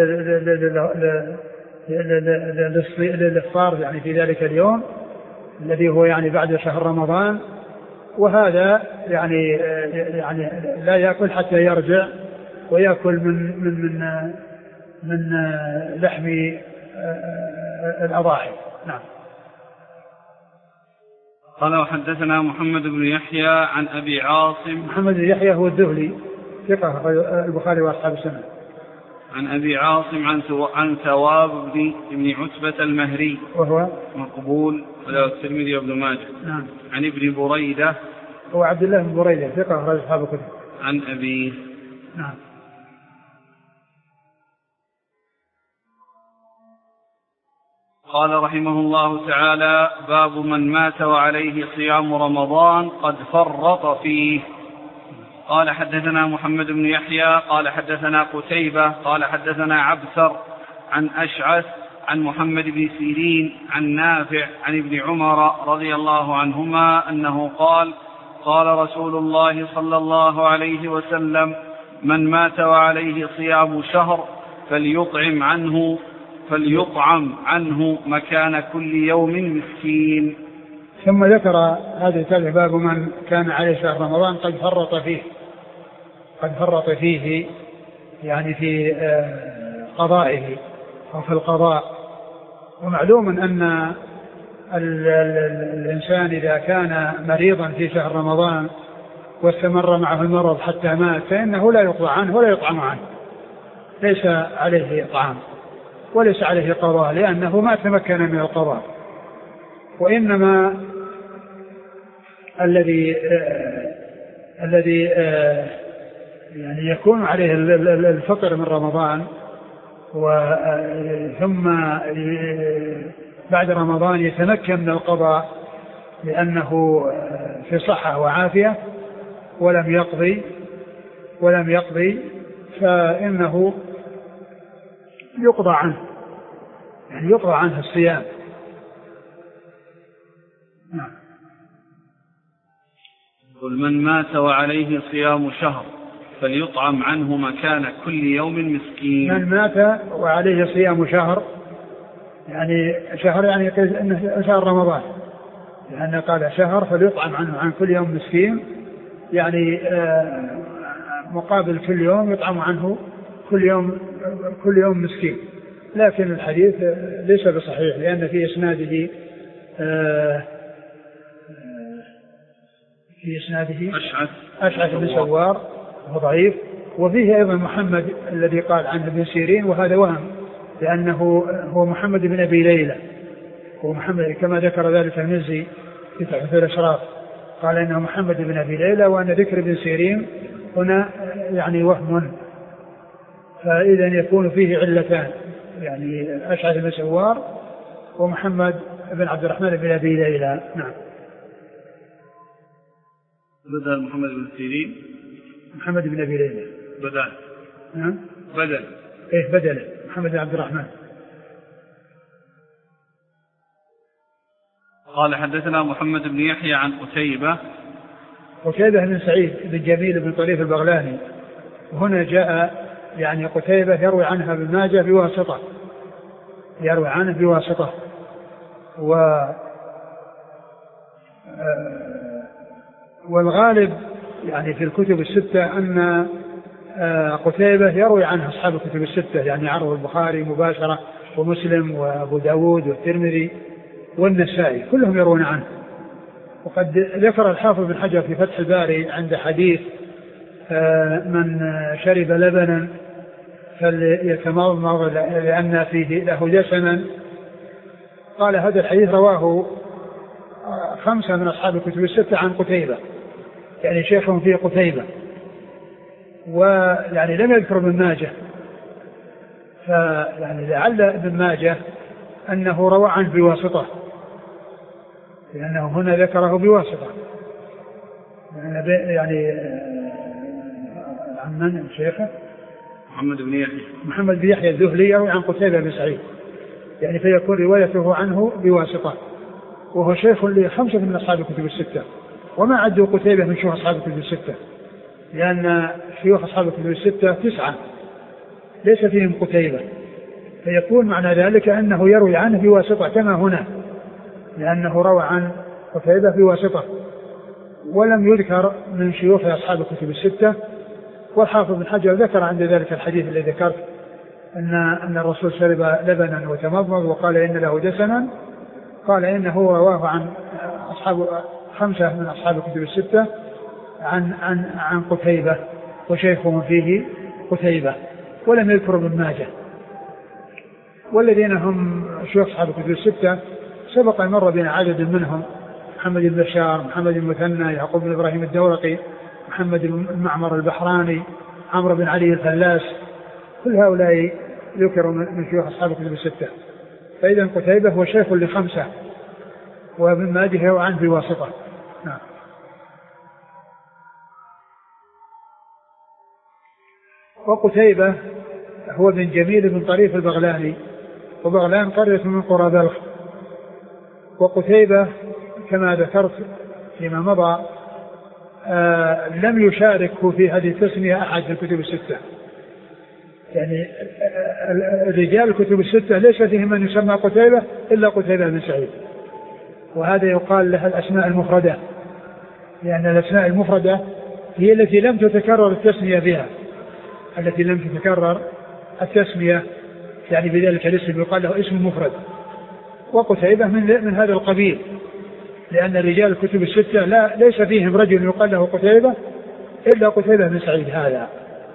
للإفطار يعني في ذلك اليوم الذي هو يعني بعد شهر رمضان، وهذا يعني يعني لا يأكل حتى يرجع ويأكل من من من من لحم الأضاحي. نعم. قال وحدثنا محمد بن يحيى عن أبي عاصم. محمد بن يحيى هو الذهلي ثقة البخاري وأصحاب السنة. عن أبي عاصم عن عن ثواب بن ابن عتبة المهري وهو مقبول وله الترمذي وابن ماجه. نعم. عن ابن بريدة هو عبد الله بن بريدة ثقة أخرج أصحاب الكتب. عن أبيه. نعم. قال رحمه الله تعالى: باب من مات وعليه صيام رمضان قد فرط فيه. قال حدثنا محمد بن يحيى قال حدثنا قتيبة قال حدثنا عبثر عن أشعث عن محمد بن سيرين عن نافع عن ابن عمر رضي الله عنهما أنه قال: قال رسول الله صلى الله عليه وسلم: من مات وعليه صيام شهر فليطعم عنه فليطعم عنه مكان كل يوم مسكين. ثم ذكر هذا التالي باب من كان عليه شهر رمضان قد فرط فيه قد فرط فيه يعني في قضائه أو في القضاء، ومعلوم أن ال ال الإنسان إذا كان مريضا في شهر رمضان واستمر معه المرض حتى مات فإنه لا يقضى عنه ولا يطعم عنه، ليس عليه طعام وليس عليه قضاء لأنه ما تمكن من القضاء. وإنما الذي آه الذي آه يعني يكون عليه الفطر من رمضان ثم بعد رمضان يتمكن من القضاء لأنه في صحة وعافية ولم يقضي ولم يقضي فإنه يقضى عنه، يعني يقضى عنه الصيام. نعم. قل من مات وعليه صيام شهر فليطعم عنه مكان كل يوم مسكين. من مات وعليه صيام شهر يعني شهر يعني شهر رمضان، لأنه قال شهر فليطعم عنه عن كل يوم مسكين، يعني مقابل كل يوم يطعم عنه كل يوم كل يوم مسكين. لكن الحديث ليس بصحيح لأن في إسناده في إسناده أشعث أشعث بن سوار وضعيف، وفيه أيضا محمد الذي قال عنه ابن سيرين وهذا وهم لأنه هو محمد بن أبي ليلى، هو محمد كما ذكر ذلك المزي في تحفة الأشراف قال إنه محمد بن أبي ليلى وأن ذكر ابن سيرين هنا يعني وهم، فإذا يكون فيه علتان يعني أشعث بن سوار ومحمد بن عبد الرحمن بن أبي ليلى. نعم. بدل محمد بن سيرين محمد بن أبي ليلى بدل نعم بدل إيه بدل محمد بن عبد الرحمن. قال حدثنا محمد بن يحيى عن قتيبة قتيبة بن سعيد بن جميل بن طريف البغلاني، وهنا جاء يعني قتيبة يروي عنها ابن ماجه بواسطة، يروي عنه بواسطة، و والغالب يعني في الكتب الستة أن قتيبة يروي عنه أصحاب الكتب الستة، يعني عرض البخاري مباشرة ومسلم وأبو داود والترمذي والنسائي كلهم يروون عنه. وقد ذكر الحافظ بن حجر في فتح الباري عند حديث من شرب لبنا فليتمضمض لأن فيه له دسما، قال هذا الحديث رواه خمسة من أصحاب الكتب الستة عن قتيبة، يعني شيخهم فيه قتيبة، ويعني لم يذكر ابن ماجه، فيعني لعل ابن ماجه أنه روى عنه بواسطة لأنه هنا ذكره بواسطة، يعني عن من شيخه محمد بن يحيى محمد بن يحيى الذهلي يروي عن قتيبة بن سعيد، يعني فيكون روايته عنه بواسطة، وهو شيخ لخمسة من أصحاب الكتب الستة، وما عدوا قتيبة من شيوخ أصحاب الكتب الستة، لأن شيوخ أصحاب الكتب الستة تسعة ليس فيهم قتيبة، فيكون معنى ذلك أنه يروي عنه بواسطة كما هنا، لأنه روى عن قتيبة بواسطة ولم يذكر من شيوخ أصحاب الكتب الستة. والحافظ بن حجر ذكر عند ذلك الحديث الذي ذكرت أن أن الرسول شرب لبنا وتمضمض وقال إن له دسما، قال إنه رواه عن أصحاب خمسة من أصحاب الكتب الستة عن عن عن قتيبة وشيخهم فيه قتيبة، ولم يذكر ابن ماجه. والذين هم شيوخ أصحاب الكتب الستة سبق أن مر بنا عدد منهم: محمد بن بشار، محمد بن مثنى، يعقوب بن إبراهيم الدورقي، محمد بن معمر البحراني، عمرو بن علي الفلاس، كل هؤلاء ذكروا من شيوخ أصحاب الكتب الستة. فإذا قتيبة هو شيخ لخمسة، وابن ماجه هو عنه بواسطة. نعم. وقتيبة هو بن جميل بن طريف البغلاني، وبغلان قرية من قرى بلخ. وقتيبة كما ذكرت فيما مضى آه لم يشاركه في هذه التسمية أحد في الكتب الستة، يعني رجال الكتب الستة ليس فيهم من يسمى قتيبة إلا قتيبة بن سعيد، وهذا يقال لها الأسماء المفردة، لأن الأسماء المفردة هي التي لم تتكرر التسمية بها، التي لم تتكرر التسمية يعني بذلك الاسم يقال له اسم مفرد. وقتيبة من, من هذا القبيل، لأن رجال الكتب الستة لا ليس فيهم رجل يقال له قتيبة إلا قتيبة بن سعيد هذا.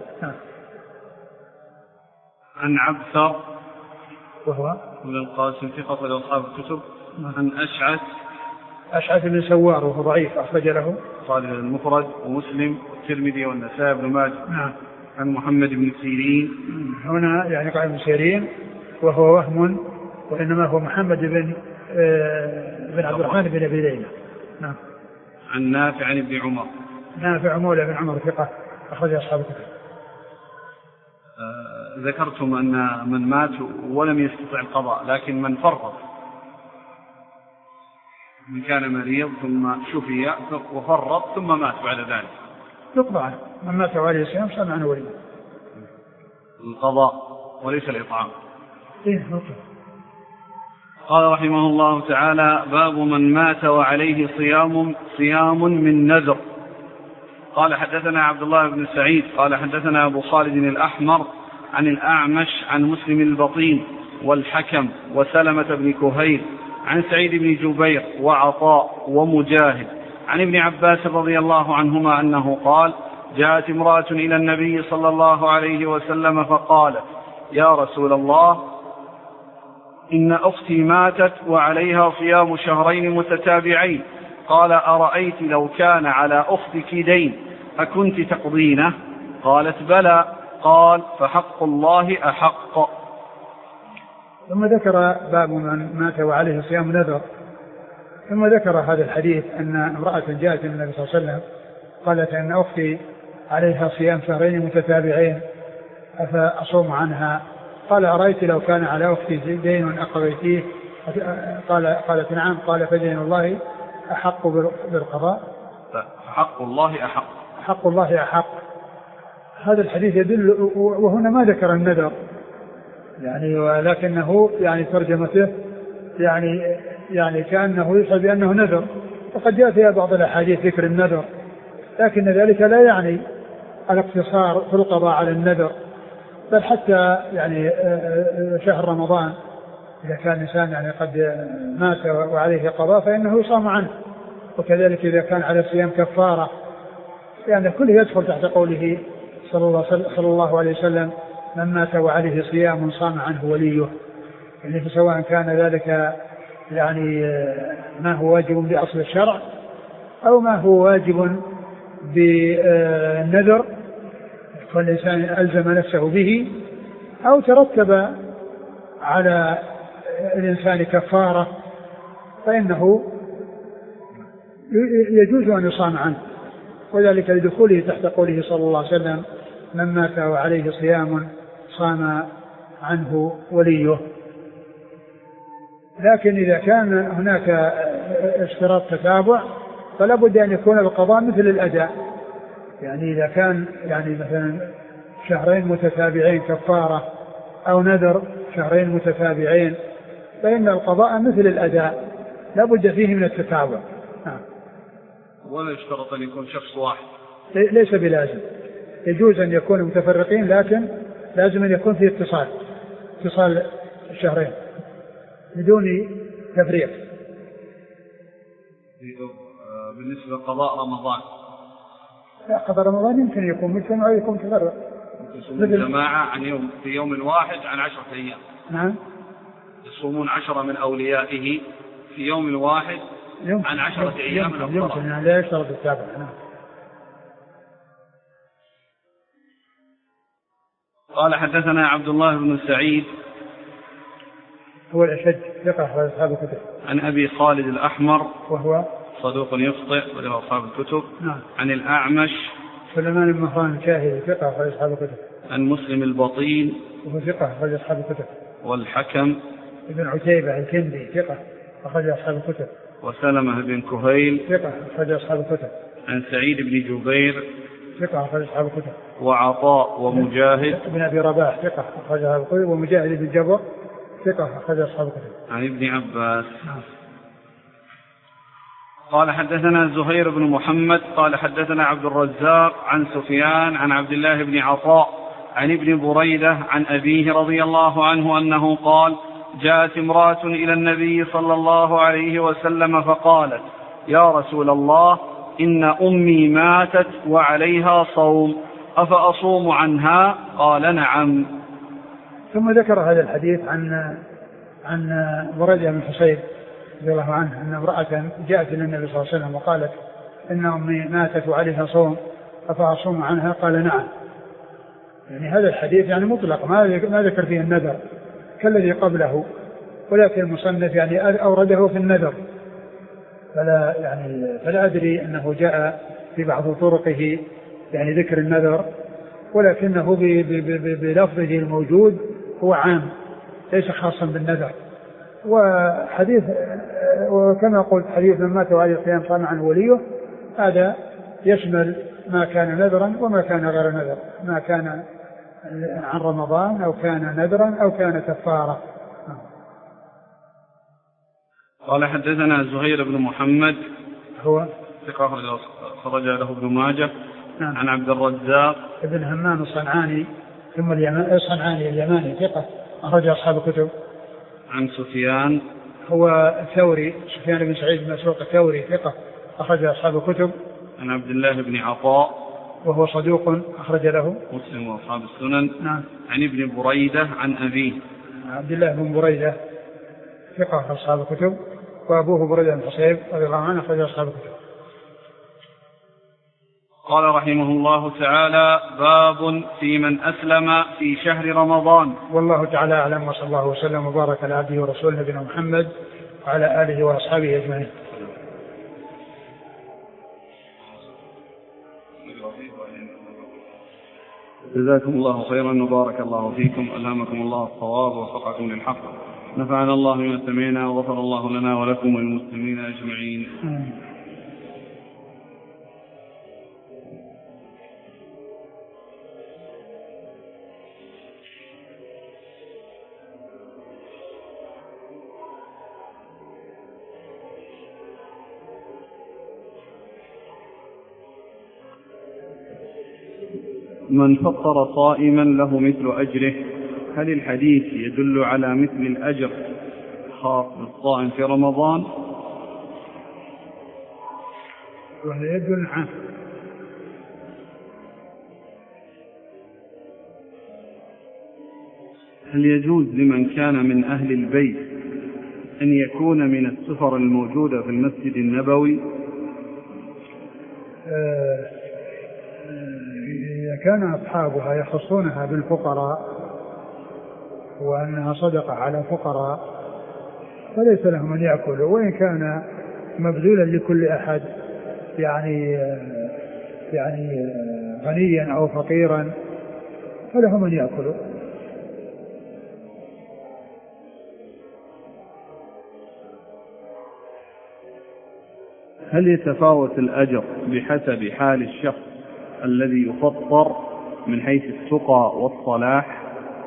عن عبثر وهو ابن القاسم ثقة لأصحاب الكتب. عن أشعث أشعث بن سوار وهو ضعيف أخرج له خالد المفرد ومسلم والترمذي والنسائي بن ماجه. نعم. عن محمد بن سيرين، هنا يعني قال ابن سيرين وهو وهم، وإنما هو محمد بن بن عبد الرحمن بن أبي ليلى. نعم. عن نافع عن ابن عمر. نافع مولى بن عمر ثقة أخرج أصحاب الكتب. آه ذكرتم أن من مات ولم يستطع القضاء، لكن من فرط، من كان مريض ثم شفي وفرط ثم مات بعد ذلك يقضى عنه، من مات وعليه الصيام صام عنه وليه. القضاء وليس الإطعام. إيه. قال رحمه الله تعالى: باب من مات وعليه صيام صيام من نذر. قال حدثنا عبد الله بن سعيد قال حدثنا أبو خالد الأحمر عن الأعمش عن مسلم البطين والحكم وسلمة بن كهيل عن سعيد بن جبير وعطاء ومجاهد عن ابن عباس رضي الله عنهما أنه قال: جاءت امرأة إلى النبي صلى الله عليه وسلم فقالت: يا رسول الله، إن أختي ماتت وعليها صيام شهرين متتابعين. قال: أرأيت لو كان على أختك دين أكنت تقضينه؟ قالت: بلى. قال: فحق الله أحق. ثم ذكر باب من مات وعليه صيام نذر، ثم ذكر هذا الحديث أن امرأة جاءت النبي صلى الله عليه وسلم قالت: أن أختي عليها صيام شهرين متتابعين أفأصوم عنها؟ قال: أرأيت لو كان على أختي دين أقضيتيه؟ قال قالت: نعم. قال: فدين الله أحق بالقضاء. حق الله أحق. حق الله أحق. هذا الحديث يدل، وهنا ما ذكر النذر يعني، ولكنه يعني ترجمته يعني يعني كأنه يشعر بأنه نذر، وقد جاء فيها بعض الأحاديث ذكر النذر، لكن ذلك لا يعني الاقتصار في القضاء على النذر، بل حتى يعني شهر رمضان إذا كان الإنسان يعني قد مات وعليه قضاء فإنه يصام عنه، وكذلك إذا كان على الصيام كفارة، يعني كله يدخل تحت قوله صلى الله عليه وسلم: من مات وعليه صيام صام عنه وليه. يعني سواء كان ذلك يعني ما هو واجب بأصل الشرع أو ما هو واجب بالنذر والإنسان ألزم نفسه به، أو ترتب على الإنسان كفارة، فإنه يجوز أن يصام عنه، وذلك لدخوله تحت قوله صلى الله عليه وسلم: من مات وعليه صيام صام عنه وليه. لكن إذا كان هناك اشتراط تتابع فلا بد أن يكون القضاء مثل الأداء، يعني إذا كان يعني مثلا شهرين متتابعين كفارة أو نذر شهرين متتابعين فإن القضاء مثل الأداء لا بد فيه من التتابع. ولا يشترط أن يكون شخص واحد، ليس بلازم، يجوز أن يكونوا متفرقين، لكن لازم أن يكون فيه اتصال اتصال الشهرين بدون تفريق. بالنسبة لقضاء رمضان، لا، قضاء رمضان يمكن يكون مجتمع ويكون تفرق، مثل جماعة عن يوم في يوم واحد عن عشرة أيام. نعم. يصومون عشرة من أوليائه في يوم واحد يمكن. عن عشرة أيام من الفرق. يمكن يعني لا يشترط التابع. نعم. قال حدثنا عبد الله بن سعيد هو الأشد ثقة في أصحاب الكتب. عن أبي خالد الأحمر وهو صدوق يخطئ وله أصحاب الكتب. نعم. عن الأعمش سليمان بن مهران الشاهدي ثقة في أصحاب الكتب. عن مسلم البطين وهو ثقة في أصحاب الكتب. والحكم ابن عتيبة الكندي ثقة أخرج أصحاب الكتب. وسلمة بن كهيل ثقة أخرج أصحاب الكتب. عن سعيد بن جبير ثقة أخرج أصحاب الكتب. وعطاء ومجاهد ابن أبي رباح ثقة أخرج أصحاب الكتب. ومجاهد بن جبر ثقة أخرج أصحاب الكتب. عن ابن عباس. قال حدثنا زهير بن محمد قال حدثنا عبد الرزاق عن سفيان عن عبد الله بن عطاء عن ابن بريدة عن أبيه رضي الله عنه أنه قال: جاءت امرأة إلى النبي صلى الله عليه وسلم فقالت: يا رسول الله، إن أمي ماتت وعليها صوم، أفأصوم عنها؟ قال: نعم. ثم ذكر هذا الحديث عن عن بريدة بن حصيب رضي الله عنه أن امرأة جاءت إلى النبي صلى الله عليه وسلم وقالت: إن أمي ماتت وعليها صوم، أفأصوم عنها؟ قال: نعم. يعني هذا الحديث يعني مطلق، ما ذكر فيه النذر كالذي قبله، ولكن المصنف يعني أورده في النذر، فلا يعني فلا أدري أنه جاء في بعض طرقه يعني ذكر النذر، ولكنه بلفظه الموجود هو عام ليس خاصا بالنذر. وحديث وكما قلت حديث من مات وعليه صيام صام عنه وليه، هذا يشمل ما كان نذرا وما كان غير نذر، ما كان عن رمضان أو كان نذرا أو كان كفارة. قال: حدثنا زهير بن محمد هو ثقة خرج له ابن ماجه. نعم. عن عبد الرزاق ابن همام الصنعاني ثم الصنعاني اليماني ثقة أخرج أصحاب الكتب. عن سفيان هو الثوري، سفيان بن سعيد بن مسروق الثوري ثقة أخرج أصحاب الكتب. عن عبد الله بن عطاء وهو صدوق أخرج له مسلم وأصحاب السنن. نعم. عن ابن بريدة عن أبيه عبد الله بن بريدة ثقة أخرج أصحاب الكتب، وأبوه بريدة بن حصيب رضي الله عنه أخرج أصحاب الكتب. قال رحمه الله تعالى: باب في من أسلم في شهر رمضان. والله تعالى أعلم، وصلى الله وسلم وبارك على عبده ورسوله نبينا محمد وعلى آله وأصحابه أجمعين. جزاكم الله خيرا وبارك الله فيكم، ألهمكم الله الصواب ووفقكم للحق، نفعنا الله بما سمعنا وغفر الله لنا ولكم وللمسلمين أجمعين. من فطر صائما له مثل أجره. هل الحديث يدل على مثل الأجر خاص بالصائم في رمضان؟ وهل يدل عنه؟ هل يجوز لمن كان من أهل البيت أن يكون من السفر الموجودة في المسجد النبوي؟ آه إذا كان أصحابها يخصونها بالفقراء وأنها صدقة على فقراء فليس لهم أن يأكلوا، وإن كان مبذولا لكل أحد يعني يعني غنيا أو فقيرا فلهم أن يأكلوا. هل يتفاوت الأجر بحسب حال الشخص الذي يفطر من حيث التقى والصلاح؟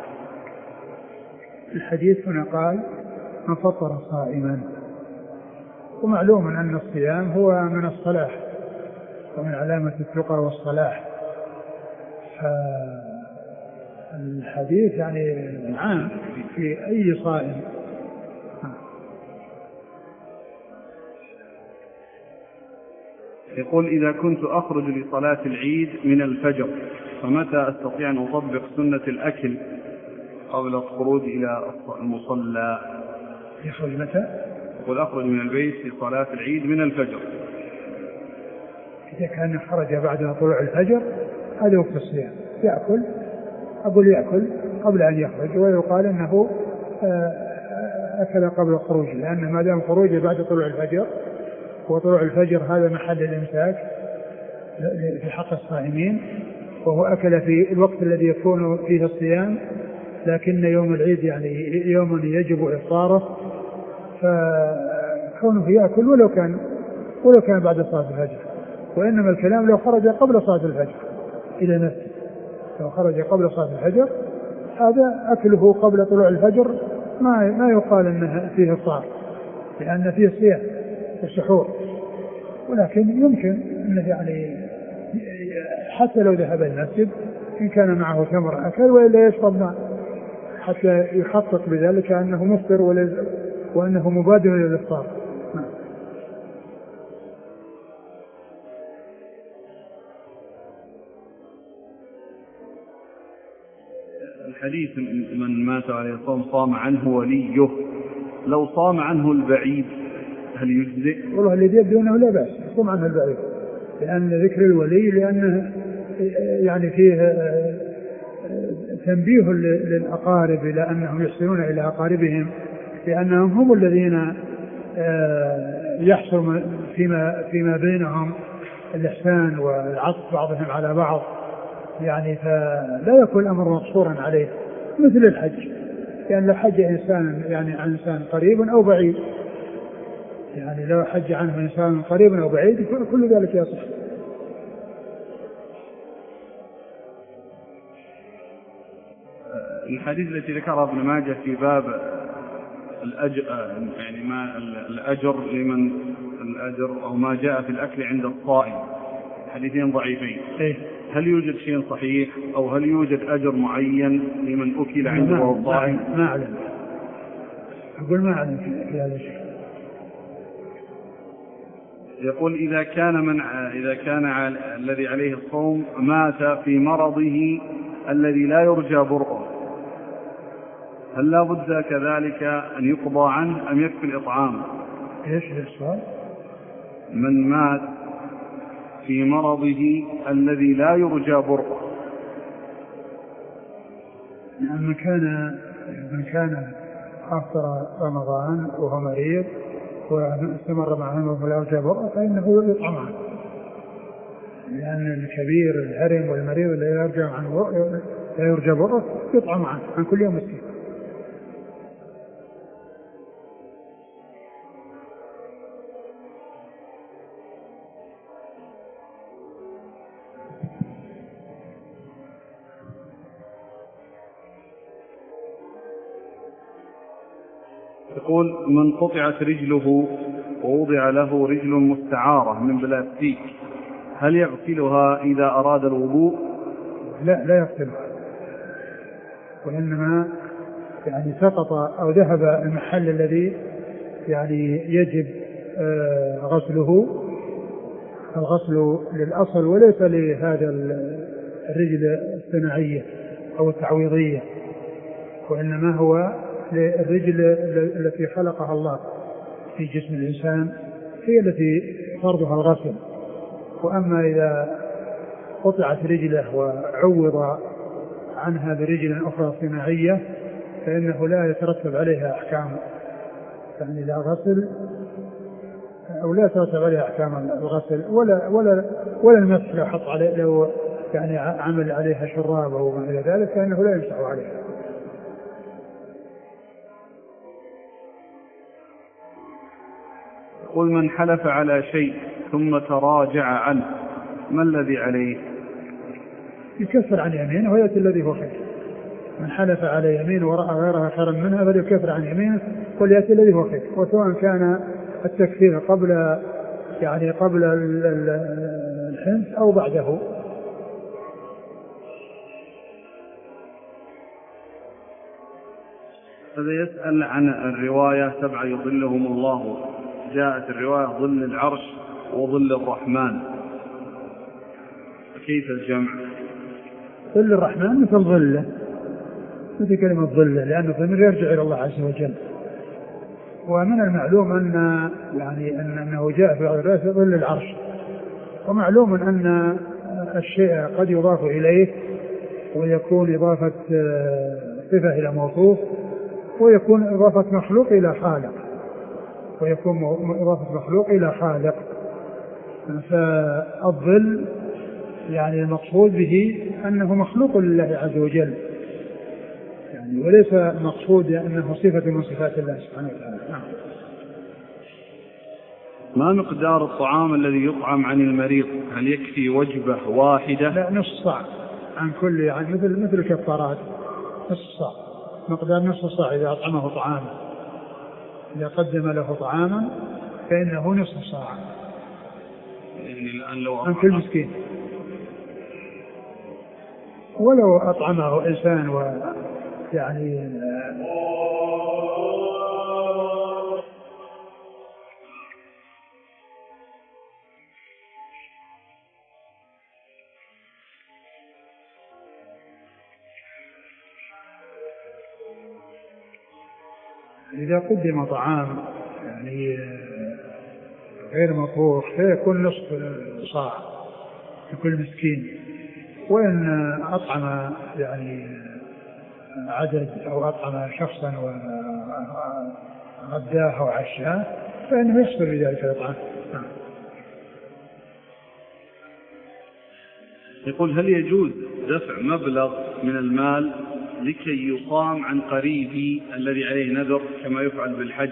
الحديث هنا قال: من فطر صائما، ومعلوم أن الصيام هو من الصلاح ومن علامة التقى والصلاح، فالحديث يعني عام في أي صائم. يقول: إذا كنت أخرج لصلاة العيد من الفجر فمتى أستطيع أن أطبق سنة الأكل قبل الخروج إلى المصلى؟ يخرج متى؟ يقول: أخرج من البيت في صلاة العيد من الفجر. إذا كان خرج بعد طلوع الفجر هذا وقت الصيام، يأكل أقول يأكل قبل أن يخرج، ويقال أنه أكل قبل الخروج، لأن ما دام خروجه بعد طلوع الفجر وطلوع الفجر هذا محل الإمساك في حق الصائمين، وهو أكل في الوقت الذي يكون فيه الصيام، لكن يوم العيد يعني يوم يجب إفطاره، فكونه يأكل ولو كان ولو كان بعد صلاة الفجر. وإنما الكلام لو خرج قبل صلاة الفجر إلى نفسه، لو خرج قبل صلاة الفجر هذا أكله قبل طلوع الفجر ما ما يقال أنه فيه إفطار، لأن فيه صيام السحور، ولكن يمكن أنه يعني حتى لو ذهب المسجد إن كان معه تمر أكل وإلا يشرب ماء. حتى يحقق بذلك أنه مفطر وأنه مبادر إلى الإفطار. الحديث من مات عليه الصوم صام عنه وليه، لو صام عنه البعيد هل يجزئ؟ والله الذي يبدو أنه لا بأس يصوم عنه البعيد، لأن ذكر الولي لأنه يعني فيه تنبيه للأقارب إلى أنهم يحسنون إلى أقاربهم، لأنهم هم الذين يحصل فيما فيما بينهم الإحسان والعطف بعضهم على بعض، يعني فلا يكون الأمر مقصورا عليه مثل الحج، لأن لو حج إنسان يعني عن إنسان قريب أو بعيد، يعني لو حج عنه إنسان قريب أو بعيد كل ذلك يصح. الحديث التي ذكرها ابن ماجه في باب الأجر، يعني ما الأجر لمن الأجر أو ما جاء في الأكل عند الصائم، حديثين ضعيفين، هل يوجد شيء صحيح أو هل يوجد أجر معين لمن أكل عنده وهو صائم؟ ما أعلم، أقول ما أعلم في هذا الشيء. يقول إذا كان من إذا كان الذي عليه الصوم مات في مرضه الذي لا يرجى برؤه، هل لا بد كذلك أن يقضى عنه أم يكفي الإطعام؟ إيش السؤال؟ من مات في مرضه الذي لا يرجى برؤه، من كان من كان أفطر رمضان وهو مريض واستمر معه ولا يرجى برؤه فإنه يطعم عنه، لأن الكبير الهرم والمريض الذي لا يرجى عنه لا يرجى برؤه يطعم عنه عن كل يوم مسكين. يقول من قطعت رجله ووضع له رجل مستعارة من بلاستيك هل يغسلها إذا أراد الوضوء؟ لا لا يغسلها، وإنما يعني سقط أو ذهب المحل الذي يعني يجب غسله الغسل للأصل وليس لهذا الرجل الصناعية أو التعويضية، وإنما هو للرجل التي خلقها الله في جسم الإنسان هي التي فرضها الغسل. وأما إذا قطعت رجله وعوض عنها برجل أخرى صناعية فإنه لا يترتب عليها أحكام، يعني لا غسل أو لا يترتب عليها أحكام الغسل ولا ولا ولا المسح لو حط عليه لو يعني عمل عليها شراب أو ما إلى ذلك فإنه لا يمسح عليها. يقول من حلف على شيء ثم تراجع عنه ما الذي عليه؟ يكفر عن يمينه ويأتي الذي هو خير. من حلف على يمين ورأى غيرها خيرا منها فليكفر عن يمينه وليأتي الذي هو خير، وسواء كان التكفير قبل يعني قبل الحنث أو بعده. هذا يسأل عن الرواية سبعة يظلهم الله، جاءت الرواية ظل العرش وظل الرحمن، كيف الجمع؟ ظل الرحمن مثل ظله، مثل كلمة ظله، لأنه فمن يرجع إلى الله عز وجل. ومن المعلوم أن يعني أنه جاء في الرواية ظل العرش، ومعلوم أن الشيء قد يضاف إليه ويكون إضافة صفة إلى موصوف، ويكون إضافة مخلوق إلى خالق، ويكون إضافة مخلوق إلى خالق. فالظل يعني المقصود به أنه مخلوق لله عز وجل، يعني وليس مقصود أنه صفة من صفات الله سبحانه وتعالى. ما مقدار الطعام الذي يطعم عن المريض؟ هل يكفي وجبة واحدة؟ لا، نصف صاع عن كل، يعني مثل مثل الكفارات، نصف صاع، مقدار نصف صاع إذا أطعمه طعاما، إذا قدم له طعاما فإنه نصف صاع يعني الآن لو عن كل مسكين. ولو أطعمه إنسان يعني إذا قدم طعام يعني غير مطبوخ فيكون نصف صاع لكل مسكين، وإن أطعم يعني عدد أو أطعم شخصا وغداه أو عشاه فإنه يصبر بذلك الإطعام. يقول هل يجوز دفع مبلغ من المال لكي يقام عن قريبي الذي عليه نذر كما يفعل بالحج؟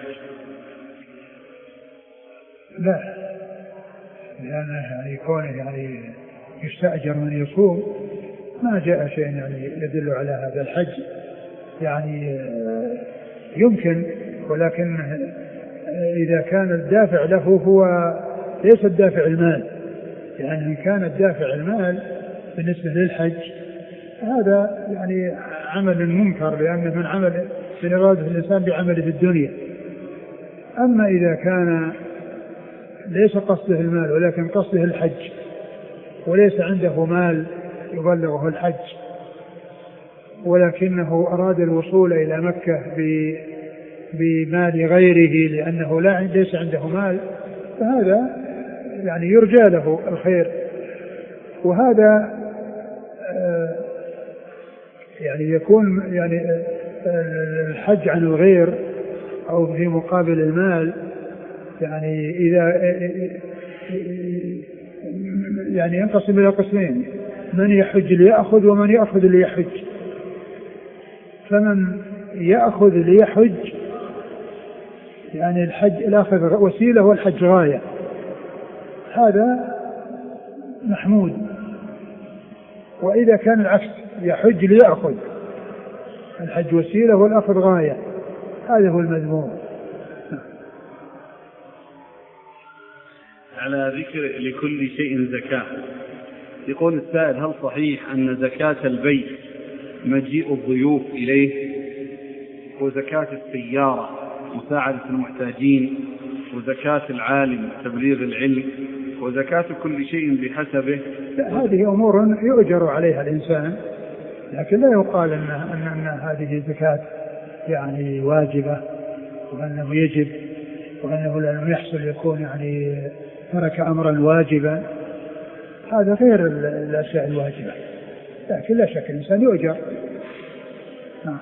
لا، لأنه يعني كونه يعني يستأجر من يصوم ما جاء شيء يعني يدل على هذا. الحج يعني يمكن، ولكن إذا كان الدافع له هو ليس الدافع المال، يعني إن كان الدافع المال بالنسبة للحج هذا يعني عمل منكر، لأنه من عمل من إرادة الإنسان بعمله في الدنيا. أما إذا كان ليس قصده المال ولكن قصده الحج وليس عنده مال يبلغه الحج ولكنه أراد الوصول إلى مكة بمال غيره لأنه لا ليس عنده مال، فهذا يعني يرجى له الخير. وهذا يعني يكون يعني الحج عن الغير أو في مقابل المال، يعني إذا يعني ينقسم إلى قسمين: من يحج ليأخذ ومن يأخذ ليحج. فمن يأخذ ليحج يعني الحج الأخذ وسيلة والحج غاية، هذا محمود. وإذا كان العكس يحج ليأخذ، الحج وسيلة والأخذ غاية، هذا هو المذموم. على ذكر لكل شيء زكاة، يقول السائل: هل صحيح أن زكاة البيت مجيء الضيوف إليه، وزكاة السيارة مساعدة المحتاجين، وزكاة العالم تبليغ العلم، وزكاة كل شيء بحسبه؟ هذه أمور يؤجر عليها الإنسان، لكن لا يقال أن, أن, أن هذه زكاة يعني واجبة وأنه يجب وأنه لم يحصل يكون يعني ترك أمرا واجبا. هذا غير الأشياء الواجبة، لكن لا شك الإنسان يؤجر. نعم.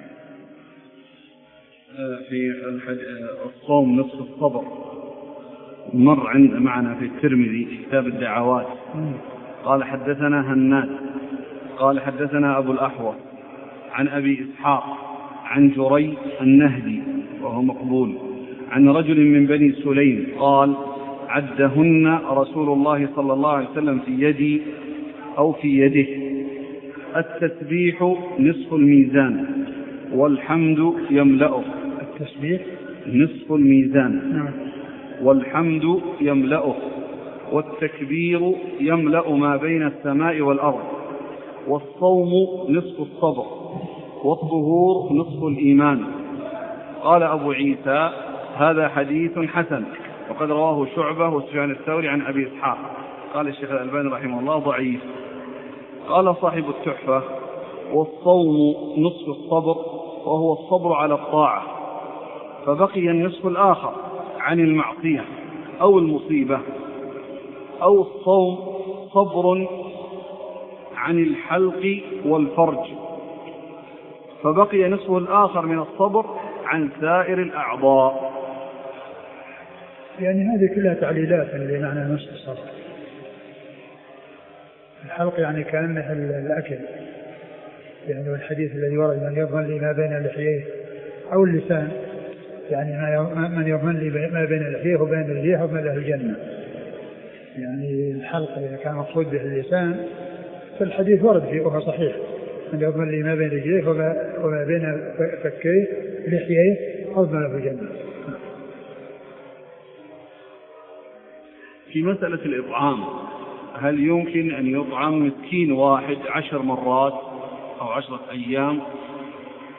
في الصوم نصف الصبر مر عند معنا في الترمذي كتاب الدعوات. قال حدثنا هناد قال حدثنا أبو الأحوص عن أبي إسحاق عن جري النهدي وهو مقبول عن رجل من بني سليم قال: عدهن رسول الله صلى الله عليه وسلم في يدي أو في يده: التسبيح نصف الميزان والحمد يملأه. التسبيح نصف الميزان. نعم. والحمد يملأه، والتكبير يملأ ما بين السماء والأرض، والصوم نصف الصبر، والطهور نصف الإيمان. قال أبو عيسى: هذا حديث حسن، وقد رواه شعبة وسفيان الثوري عن أبي إسحاق. قال الشيخ الألباني رحمه الله: ضعيف. قال صاحب التحفة: والصوم نصف الصبر، وهو الصبر على الطاعة، فبقي النصف الآخر عن المعصية أو المصيبة. أو الصوم صبر عن الحلق والفرج، فبقي نصف الآخر من الصبر عن سائر الأعضاء. يعني هذه كلها تعليلات لمعنى نصف الصبر. الحلق يعني كأنه الأكل، يعني والحديث الذي ورد: من يضمن لي ما بين لحييه، أو اللسان، يعني من يضمن لي ما بين لحييه وبين رجليه وبين له الجنة. يعني الحلق إذا كان مقصود به اللسان فالحديث ورد فيه وهو صحيح: من يضمن لي ما بين رجليه وما بين فكيه لحييه أضمن له الجنة. في مسألة الإطعام، هل يمكن أن يطعم مسكين واحد عشر مرات أو عشرة أيام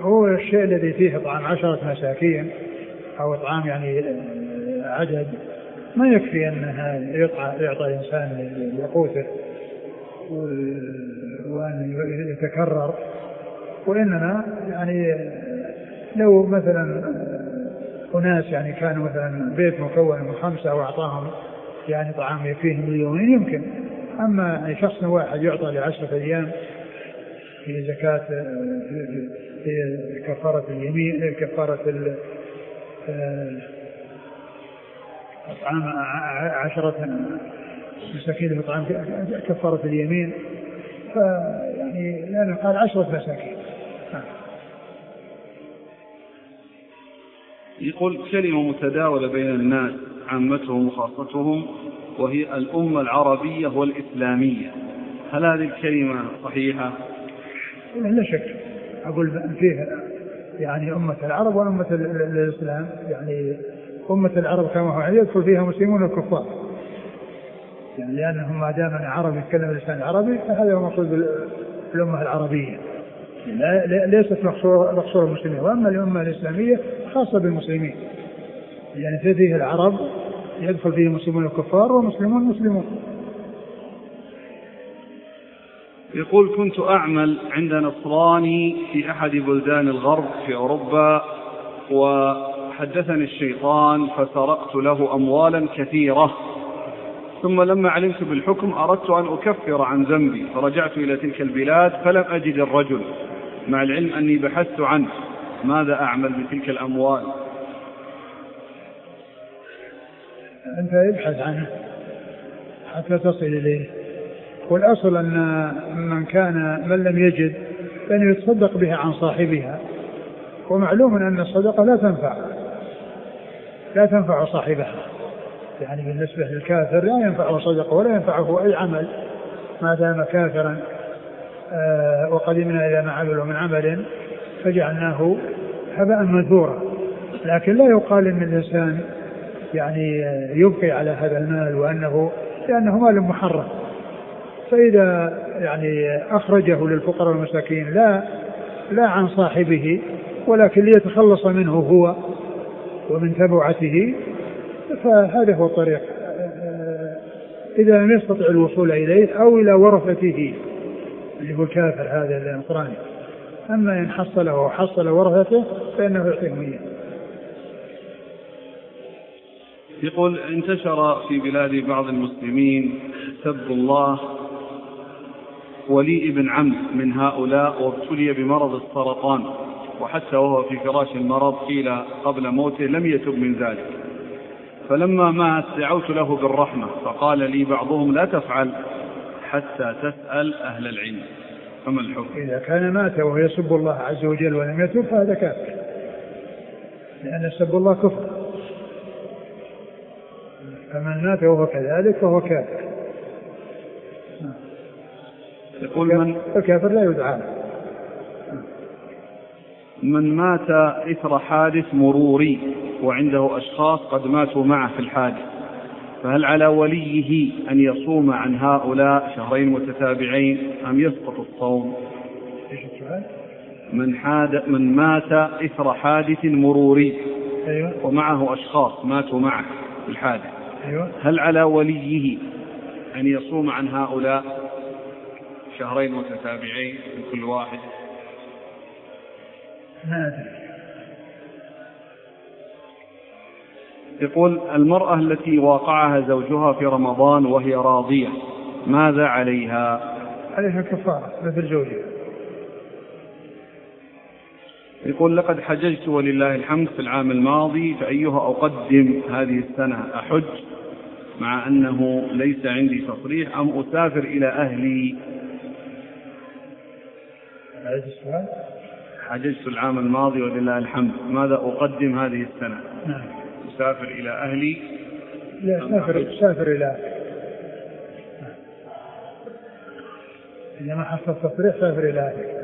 هو الشيء الذي فيه إطعام عشرة مساكين أو إطعام يعني عدد ما يكفي أنها يعطى الإنسان يقوته وأن يتكرر، وإنما يعني لو مثلا أناس يعني كانوا مثلا بيت مكون من خمسة وأعطاهم يعني طعام يكفيهم اليومين يمكن، أما يعني شخص واحد يعطى لعشرة أيام في زكاة في كفارة اليمين كفارة إطعام عشرة مساكين بطعام كفارة اليمين، فيعني لأنه قال عشرة مساكين. يقول كلمة متداولة بين الناس عامتهم وخاصتهم وهي الأمة العربية والإسلامية، هل هذه الكلمة صحيحة؟ لا شك، أقول فيها يعني أمة العرب وأمة الإسلام، يعني أمة العرب كما هو يدخل فيها مسلمون وكفار، يعني لأنهم ما دام عربي يتكلم اللسان العربي فهذا هو مقصود بالأمة العربية، ليست مقصورة المسلمين. وأما الأمة الإسلامية خاصة بالمسلمين، يعني فيه العرب يدخل فيه مسلمون وكفار ومسلمون مسلمون. يقول كنت أعمل عند نصراني في أحد بلدان الغرب في أوروبا، وحدثني الشيطان فسرقت له أموالا كثيرة، ثم لما علمت بالحكم أردت أن أكفر عن ذنبي فرجعت إلى تلك البلاد فلم أجد الرجل، مع العلم أني بحثت عنه، ماذا أعمل بتلك الأموال؟ أنت ابحث عنه حتى تصل إليه، والأصل أن من كان من لم يجد فإنه يتصدق بها عن صاحبها، ومعلوم أن الصدقة لا تنفع لا تنفع صاحبها، يعني بالنسبة للكافر لا ينفعه صدقة ولا ينفعه أي عمل ما دام كافرا. آه وقدمنا إلى ما عملوا من عمل فجعلناه هباء منثورا، لكن لا يقال أن الإنسان يعني يبقي على هذا المال وأنه لأنه مال محرم، فإذا يعني أخرجه للفقراء والمساكين لا لا عن صاحبه ولكن ليتخلص منه هو ومن تبعته، فهذا هو الطريق إذا لم يستطع الوصول إليه أو إلى ورثته اللي هو الكافر هذا النصراني. أما إن حصله وحصل ورثته فإنه يعطيهم إياه. يقول انتشر في بلاد بعض المسلمين سب الله ولي ابن عم من هؤلاء وابتلي بمرض السرطان، وحتى وهو في فراش المرض قيل قبل موته لم يتب من ذلك، فلما مات دعوت له بالرحمة فقال لي بعضهم لا تفعل حتى تسأل أهل العلم، فما الحكم؟ إذا كان مات وهو يسب الله عز وجل ولم يتب فهذا كافر، لأن سب الله كفر، فمن مات وهو كذلك فهو كافر. يقول من الكافر لا يدعى. من مات إثر حادث مروري وعنده أشخاص قد ماتوا معه في الحادث، فهل على وليه أن يصوم عن هؤلاء شهرين متتابعين أم يسقط الصوم؟ من, حاد من مات إثر حادث مروري أيوة. ومعه أشخاص ماتوا معه في الحادث، أيوة. هل على وليه أن يصوم عن هؤلاء شهرين متتابعين من كل واحد؟ ما أدري. يقول المرأة التي واقعها زوجها في رمضان وهي راضية ماذا عليها؟ عليها كفارة مثل زوجها. يقول لقد حججت ولله الحمد في العام الماضي، فأيها أقدم هذه السنة؟ أحج مع أنه ليس عندي تصريح أم أسافر إلى أهلي؟ هذا السؤال. حججت العام الماضي ولله الحمد، ماذا أقدم هذه السنة؟ نعم. أسافر إلى أهلي؟ لا سافر, سافر إلى أهلي. إذا ما حصل تصريح سافر إلى أهلي.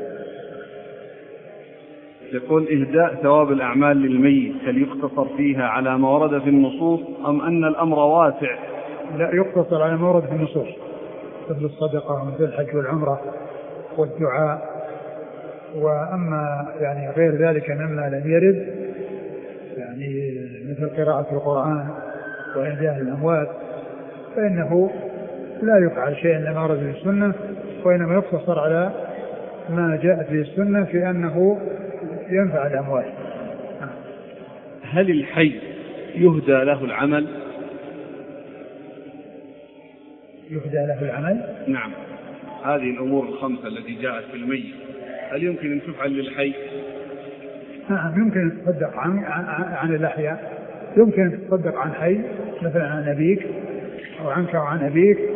يقول إهداء ثواب الأعمال للميت هل يقتصر فيها على ما ورد في النصوص أم أن الأمر واسع؟ لا يقتصر على ما ورد في النصوص، مثل الصدقة ومثل الحج والعمرة والدعاء وأما يعني غير ذلك مما لم يرد يعني مثل قراءة القرآن وإهداء الأموات فإنه لا يفعل شيء لما ورد في السنة، وإنما يقتصر على ما جاء في السنة في أنه ينفع الأموات. هل الحي يهدى له العمل؟ يهدى له العمل؟ نعم. هذه الأمور الخمسة التي جاءت في الميت هل يمكن أن تفعل للحي؟ نعم يمكن أن تصدق عن, عن, عن الأحياء، يمكن أن تصدق عن حي مثلا عن أبيك أو عنك وعن أبيك